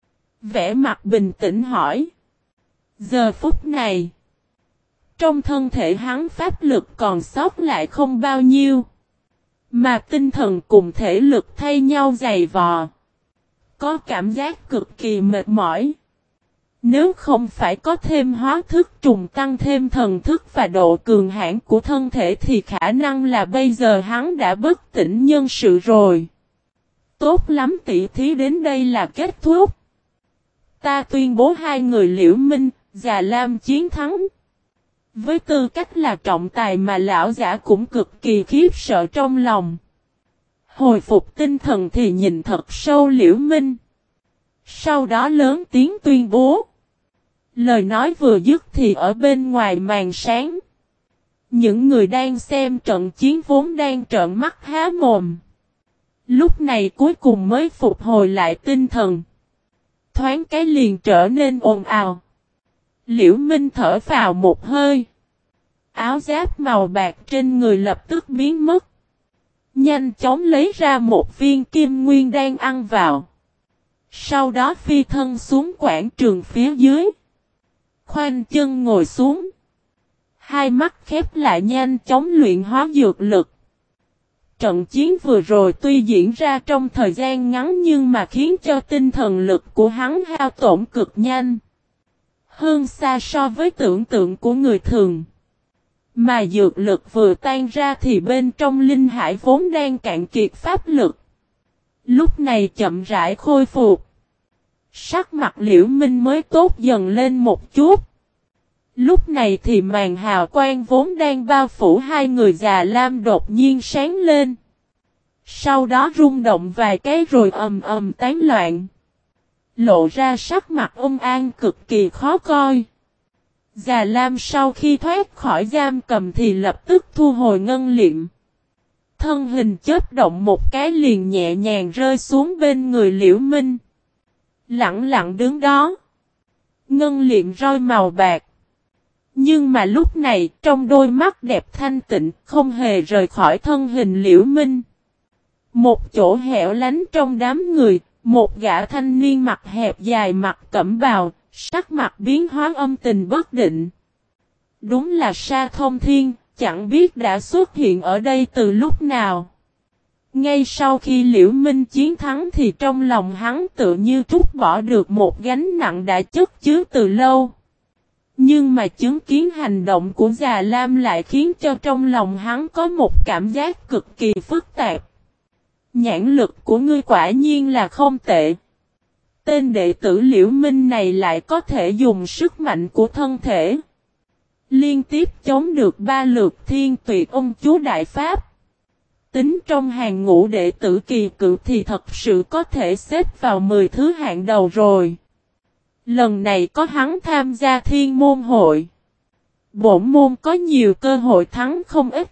Vẻ mặt bình tĩnh hỏi. Giờ phút này. Trong thân thể hắn pháp lực còn sót lại không bao nhiêu. Mà tinh thần cùng thể lực thay nhau dày vò. Có cảm giác cực kỳ mệt mỏi. Nếu không phải có thêm hóa thức trùng tăng thêm thần thức và độ cường hãn của thân thể thì khả năng là bây giờ hắn đã bất tỉnh nhân sự rồi. Tốt lắm, tỷ thí đến đây là kết thúc. Ta tuyên bố hai người Liễu Minh, Già Lam chiến thắng. Với tư cách là trọng tài mà lão giả cũng cực kỳ khiếp sợ trong lòng. Hồi phục tinh thần thì nhìn thật sâu Liễu Minh. Sau đó lớn tiếng tuyên bố. Lời nói vừa dứt thì ở bên ngoài màn sáng. Những người đang xem trận chiến vốn đang trợn mắt há mồm. Lúc này cuối cùng mới phục hồi lại tinh thần. Thoáng cái liền trở nên ồn ào. Liễu Minh thở phào một hơi. Áo giáp màu bạc trên người lập tức biến mất. Nhanh chóng lấy ra một viên kim nguyên đan ăn vào. Sau đó phi thân xuống quảng trường phía dưới. Khoanh chân ngồi xuống. Hai mắt khép lại nhanh chóng luyện hóa dược lực. Trận chiến vừa rồi tuy diễn ra trong thời gian ngắn nhưng mà khiến cho tinh thần lực của hắn hao tổn cực nhanh. Hơn xa so với tưởng tượng của người thường. Mà dược lực vừa tan ra thì bên trong linh hải vốn đang cạn kiệt pháp lực. Lúc này chậm rãi khôi phục. Sắc mặt Liễu Minh mới tốt dần lên một chút. Lúc này thì màn hào quang vốn đang bao phủ hai người Già Lam đột nhiên sáng lên. Sau đó rung động vài cái rồi ầm ầm tán loạn. Lộ ra sắc mặt ông An cực kỳ khó coi. Già Lam sau khi thoát khỏi giam cầm thì lập tức thu hồi ngân liệm. Thân hình chớp động một cái liền nhẹ nhàng rơi xuống bên người Liễu Minh. Lặng lặng đứng đó. Ngân liệm roi màu bạc. Nhưng mà lúc này trong đôi mắt đẹp thanh tịnh không hề rời khỏi thân hình Liễu Minh. Một chỗ hẻo lánh trong đám người, một gã thanh niên mặt hẹp dài mặt cẩm bào, sắc mặt biến hóa âm tình bất định. Đúng là Sa Thông Thiên, chẳng biết đã xuất hiện ở đây từ lúc nào. Ngay sau khi Liễu Minh chiến thắng thì trong lòng hắn tự như trút bỏ được một gánh nặng đã chất chứa từ lâu. Nhưng mà chứng kiến hành động của Già Lam lại khiến cho trong lòng hắn có một cảm giác cực kỳ phức tạp. Nhãn lực của ngươi quả nhiên là không tệ. Tên đệ tử Liễu Minh này lại có thể dùng sức mạnh của thân thể. Liên tiếp chống được 3 lượt thiên tuyệt ông chú Đại Pháp. Tính trong hàng ngũ đệ tử kỳ cựu thì thật sự có thể xếp vào 10 thứ hạng đầu rồi. Lần này có hắn tham gia thiên môn hội. Bổn môn có nhiều cơ hội thắng không ít.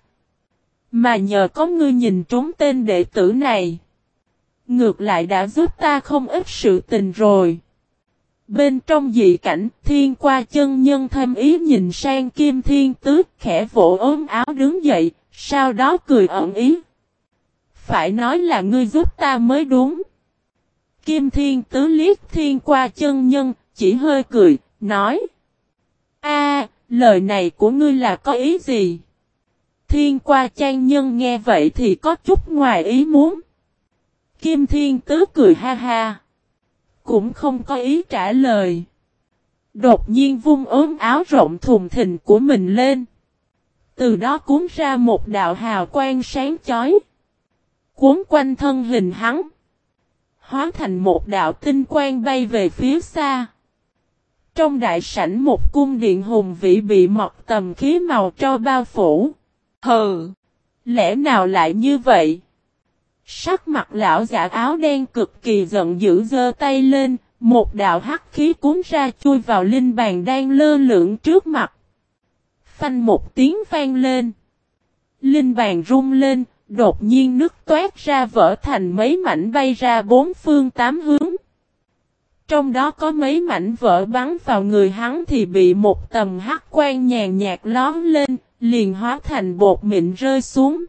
Mà nhờ có ngươi nhìn trúng tên đệ tử này. Ngược lại đã giúp ta không ít sự tình rồi. Bên trong dị cảnh, Thiên Qua chân nhân thêm ý nhìn sang Kim Thiên Tứ, khẽ vỗ ốm áo đứng dậy, sau đó cười ẩn ý. Phải nói là ngươi giúp ta mới đúng. Kim Thiên Tứ liếc Thiên Qua chân nhân, chỉ hơi cười, nói. Lời này của ngươi là có ý gì? Thiên Qua Chan Nhân nghe vậy thì có chút ngoài ý muốn. Kim Thiên Tứ cười ha ha. Cũng không có ý trả lời. Đột nhiên vung ốm áo rộng thùng thình của mình lên. Từ đó cuốn ra một đạo hào quang sáng chói. Cuốn quanh thân hình hắn. Hóa thành một đạo tinh quang bay về phía xa. Trong đại sảnh một cung điện hùng vĩ bị một tầm khí màu tro bao phủ. Hừ! Lẽ nào lại như vậy? Sắc mặt lão giả áo đen cực kỳ giận dữ giơ tay lên, một đạo hắc khí cuốn ra chui vào linh bàn đang lơ lửng trước mặt. Phanh một tiếng vang lên. Linh bàn rung lên, đột nhiên nứt toát ra vỡ thành mấy mảnh bay ra bốn phương tám hướng. Trong đó có mấy mảnh vỡ bắn vào người hắn thì bị một tầm hắc quang nhàn nhạt lóm lên, liền hóa thành bột mịn rơi xuống.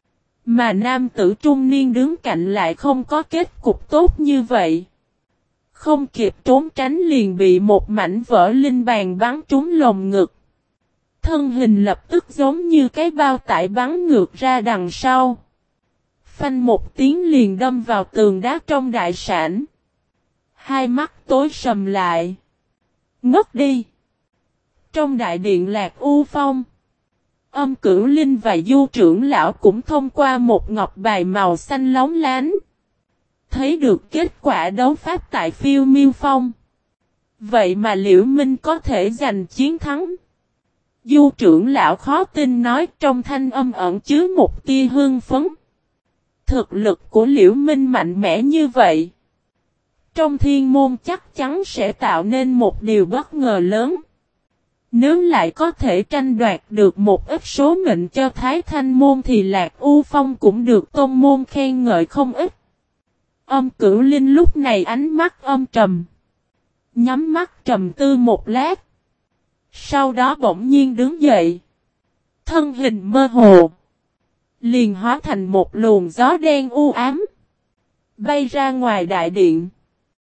Mà nam tử trung niên đứng cạnh lại không có kết cục tốt như vậy. Không kịp trốn tránh liền bị một mảnh vỡ linh bàn bắn trúng lồng ngực. Thân hình lập tức giống như cái bao tải bắn ngược ra đằng sau. Phanh một tiếng liền đâm vào tường đá trong đại sảnh. Hai mắt tối sầm lại. Ngất đi. Trong đại điện Lạc U Phong. Âm Cửu Linh và Du trưởng lão cũng thông qua một ngọc bài màu xanh lóng lánh. Thấy được kết quả đấu pháp tại Phiêu Miêu Phong. Vậy mà Liễu Minh có thể giành chiến thắng. Du trưởng lão khó tin nói trong thanh âm ẩn chứa một tia hưng phấn. Thực lực của Liễu Minh mạnh mẽ như vậy. Trong thiên môn chắc chắn sẽ tạo nên một điều bất ngờ lớn. Nếu lại có thể tranh đoạt được một ít số mệnh cho Thái Thanh môn thì Lạc U Phong cũng được tôn môn khen ngợi không ít. Âm Cửu Linh lúc này ánh mắt âm trầm. Nhắm mắt trầm tư một lát. Sau đó bỗng nhiên đứng dậy. Thân hình mơ hồ. Liền hóa thành một luồng gió đen u ám. Bay ra ngoài đại điện.